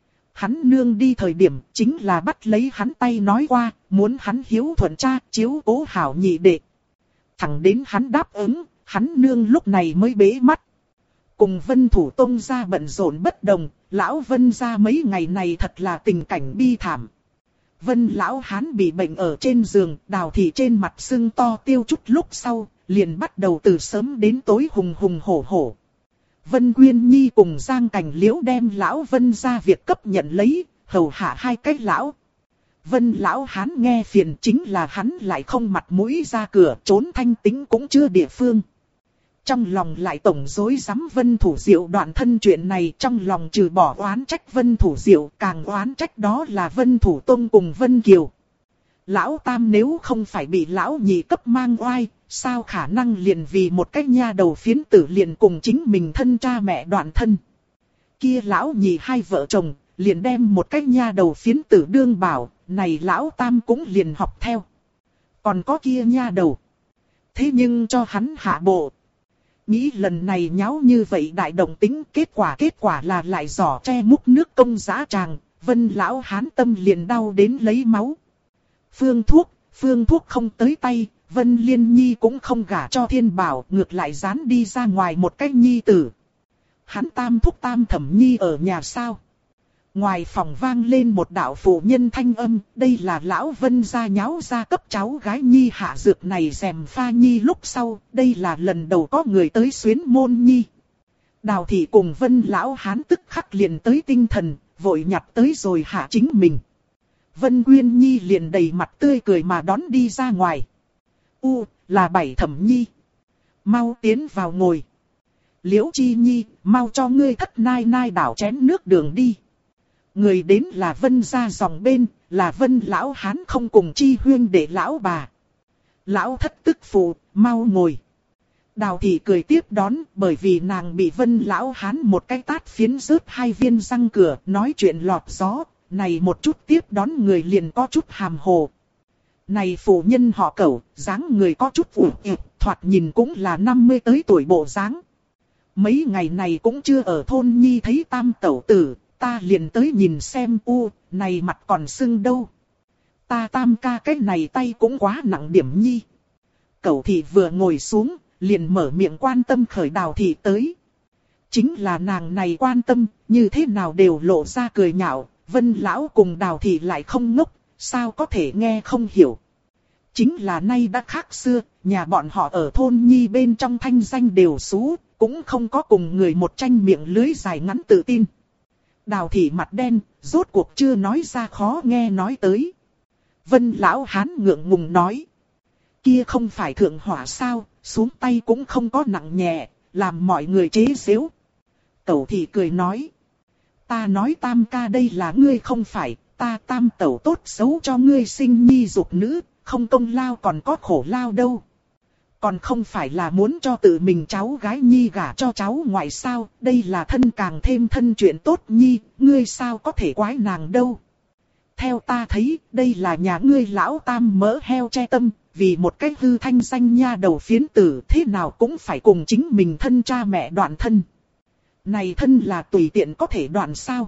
Hắn nương đi thời điểm chính là bắt lấy hắn tay nói qua, muốn hắn hiếu thuận cha, chiếu cố hảo nhị đệ. Thẳng đến hắn đáp ứng, hắn nương lúc này mới bế mắt. Cùng Vân Thủ Tông gia bận rộn bất đồng, lão Vân gia mấy ngày này thật là tình cảnh bi thảm. Vân lão hán bị bệnh ở trên giường, Đào thị trên mặt sưng to tiêu chút lúc sau, liền bắt đầu từ sớm đến tối hùng hùng hổ hổ. Vân Quyên Nhi cùng Giang Cảnh Liễu đem lão Vân gia việc cấp nhận lấy, hầu hạ hai cái lão. Vân lão hán nghe phiền chính là hắn lại không mặt mũi ra cửa, trốn thanh tính cũng chưa địa phương. Trong lòng lại tổng rối rắm Vân Thủ Diệu đoạn thân chuyện này, trong lòng trừ bỏ oán trách Vân Thủ Diệu, càng oán trách đó là Vân Thủ Tông cùng Vân Kiều. Lão Tam nếu không phải bị lão nhị cấp mang oai, sao khả năng liền vì một cái nha đầu phiến tử liền cùng chính mình thân cha mẹ đoạn thân. Kia lão nhị hai vợ chồng, liền đem một cái nha đầu phiến tử đương bảo, này lão Tam cũng liền học theo. Còn có kia nha đầu. Thế nhưng cho hắn hạ bộ. Nghĩ lần này nháo như vậy đại động tính, kết quả là lại giỏ tre múc nước công giá tràng, Vân lão hán tâm liền đau đến lấy máu. Phương thuốc không tới tay, Vân Liên Nhi cũng không gả cho Thiên Bảo, ngược lại dán đi ra ngoài một cái nhi tử. Hắn Tam thúc Tam Thẩm Nhi ở nhà sao? Ngoài phòng vang lên một đạo phụ nhân thanh âm, đây là lão Vân gia nháo ra cấp cháu gái Nhi hạ dược này rèm pha Nhi lúc sau, đây là lần đầu có người tới xuyến môn Nhi. Đào thị cùng Vân lão hán tức khắc liền tới tinh thần, vội nhặt tới rồi hạ chính mình. Vân Quyên Nhi liền đầy mặt tươi cười mà đón đi ra ngoài. Là Bảy Thẩm Nhi. Mau tiến vào ngồi. Liễu Chi Nhi, mau cho ngươi thất nai nai đảo chén nước đường đi. Người đến là Vân gia dòng bên, là Vân lão hán không cùng Chi huyên để lão bà. Lão thất tức phụ, mau ngồi. Đào thị cười tiếp đón, bởi vì nàng bị Vân lão hán một cái tát phiến rớt hai viên răng cửa, nói chuyện lọt gió, này một chút tiếp đón người liền có chút hàm hồ. Này phụ nhân họ Cẩu, dáng người có chút ủ ịp, thoạt nhìn cũng là 50 tới tuổi bộ dáng. Mấy ngày này cũng chưa ở thôn Nhi thấy Tam tẩu tử, ta liền tới nhìn xem này mặt còn sưng đâu. Ta Tam ca cái này tay cũng quá nặng điểm Nhi. Cẩu thị vừa ngồi xuống, liền mở miệng quan tâm khởi Đào thị tới. Chính là nàng này quan tâm, như thế nào đều lộ ra cười nhạo, Vân lão cùng Đào thị lại không ngốc, sao có thể nghe không hiểu. Chính là nay đã khác xưa, nhà bọn họ ở thôn Nhi bên trong thanh danh đều xú, cũng không có cùng người một tranh miệng lưới dài ngắn tự tin. Đào thị mặt đen, rốt cuộc chưa nói ra khó nghe nói tới. Vân lão hán ngượng ngùng nói. Kia không phải thượng hỏa sao, xuống tay cũng không có nặng nhẹ, làm mọi người chế giễu. Tẩu thị cười nói. Ta nói Tam ca đây là ngươi không phải, ta Tam tẩu tốt xấu cho ngươi sinh nhi dục nữ, không công lao còn có khổ lao đâu. Còn không phải là muốn cho tự mình cháu gái Nhi gả cho cháu ngoại sao, đây là thân càng thêm thân chuyện tốt Nhi, ngươi sao có thể quái nàng đâu. Theo ta thấy, đây là nhà ngươi lão Tam mỡ heo che tâm, vì một cái hư thanh danh nha đầu phiến tử thế nào cũng phải cùng chính mình thân cha mẹ đoạn thân. Này thân là tùy tiện có thể đoạn sao.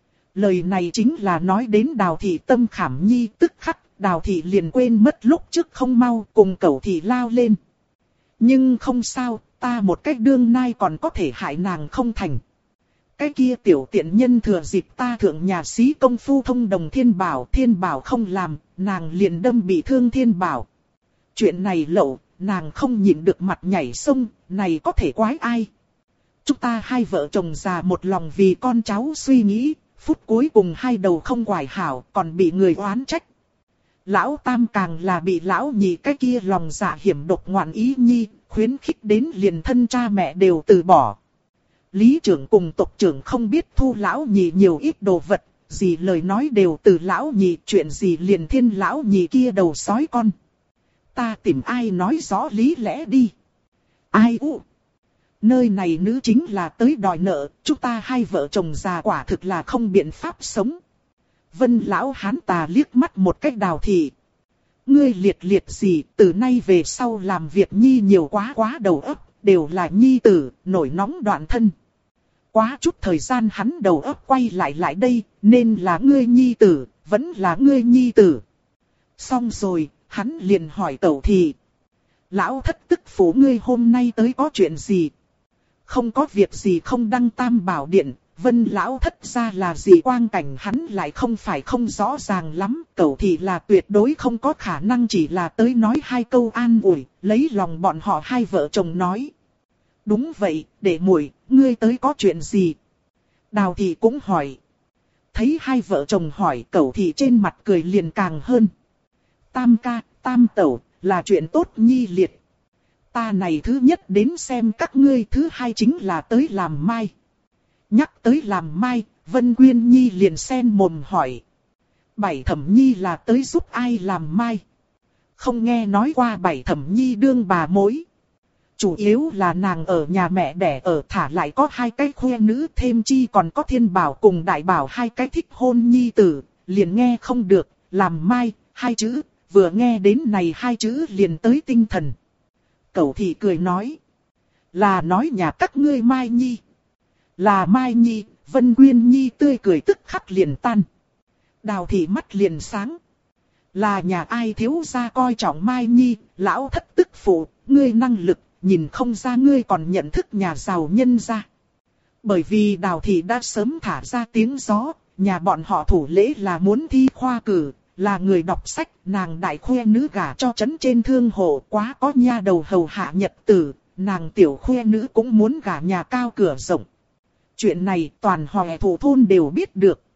Lời này chính là nói đến Đào thị tâm khảm Nhi, tức khắc Đào thị liền quên mất lúc trước không mau, cùng Cẩu thị lao lên. Nhưng không sao, ta một cách đương nai còn có thể hại nàng không thành. Cái kia tiểu tiện nhân thừa dịp ta thượng nhà sĩ công phu thông đồng Thiên Bảo không làm, nàng liền đâm bị thương Thiên Bảo. Chuyện này lậu, nàng không nhịn được mặt nhảy sông, này có thể quái ai. Chúng ta hai vợ chồng già một lòng vì con cháu suy nghĩ, phút cuối cùng hai đầu không quải hảo, còn bị người oán trách. Lão Tam càng là bị lão nhị cái kia lòng dạ hiểm độc ngoạn ý nhi, khuyến khích đến liền thân cha mẹ đều từ bỏ. Lý trưởng cùng tộc trưởng không biết thu lão nhị nhiều ít đồ vật, gì lời nói đều từ lão nhị, chuyện gì liền thiên lão nhị kia đầu sói con. Ta tìm ai nói rõ lý lẽ đi. Ai u? Nơi này nữ chính là tới đòi nợ, chúng ta hai vợ chồng già quả thực là không biện pháp sống. Vân lão hán tà liếc mắt một cách Đào Thị. Ngươi liệt liệt gì, từ nay về sau làm việc nhi nhiều quá đầu óc, đều là nhi tử, nổi nóng đoạn thân. Quá chút thời gian hắn đầu óc quay lại đây, nên là ngươi nhi tử, vẫn là ngươi nhi tử. Xong rồi, hắn liền hỏi Tẩu Thị. Lão thất tức phủ ngươi hôm nay tới có chuyện gì? Không có việc gì không đăng Tam Bảo Điện, Vân lão thất ra là gì quang cảnh hắn lại không phải không rõ ràng lắm. Tẩu Thị là tuyệt đối không có khả năng chỉ là tới nói hai câu an ủi, lấy lòng bọn họ hai vợ chồng nói. Đúng vậy, để muội, ngươi tới có chuyện gì? Đào Thị cũng hỏi. Thấy hai vợ chồng hỏi, Tẩu Thị trên mặt cười liền càng hơn. Tam ca, Tam tẩu, là chuyện tốt nhi liệt. Ta này thứ nhất đến xem các ngươi, thứ hai chính là tới làm mai. Nhắc tới làm mai, Vân Quyên Nhi liền xen mồm hỏi. Bảy Thẩm Nhi là tới giúp ai làm mai? Không nghe nói qua Bảy Thẩm Nhi đương bà mối. Chủ yếu là nàng ở nhà mẹ đẻ ở, thả lại có hai cái khoe nữ, thêm chi còn có Thiên Bảo cùng Đại Bảo hai cái thích hôn nhi tử, liền nghe không được, làm mai, hai chữ, vừa nghe đến này hai chữ liền tới tinh thần. Cẩu Thị cười nói. Là nói nhà các ngươi Mai Nhi. Là Mai Nhi, Vân Quyên Nhi tươi cười tức khắc liền tan. Đào Thị mắt liền sáng. Là nhà ai thiếu gia coi trọng Mai Nhi, lão thất tức phụ, ngươi năng lực, nhìn không ra ngươi còn nhận thức nhà giàu nhân gia. Bởi vì Đào Thị đã sớm thả ra tiếng gió, nhà bọn họ thủ lễ là muốn thi khoa cử. Là người đọc sách, nàng đại khoe nữ gả cho trấn trên thương hộ, quá có nha đầu hầu hạ nhật tử, nàng tiểu khoe nữ cũng muốn gả nhà cao cửa rộng. Chuyện này toàn họ thủ thôn đều biết được.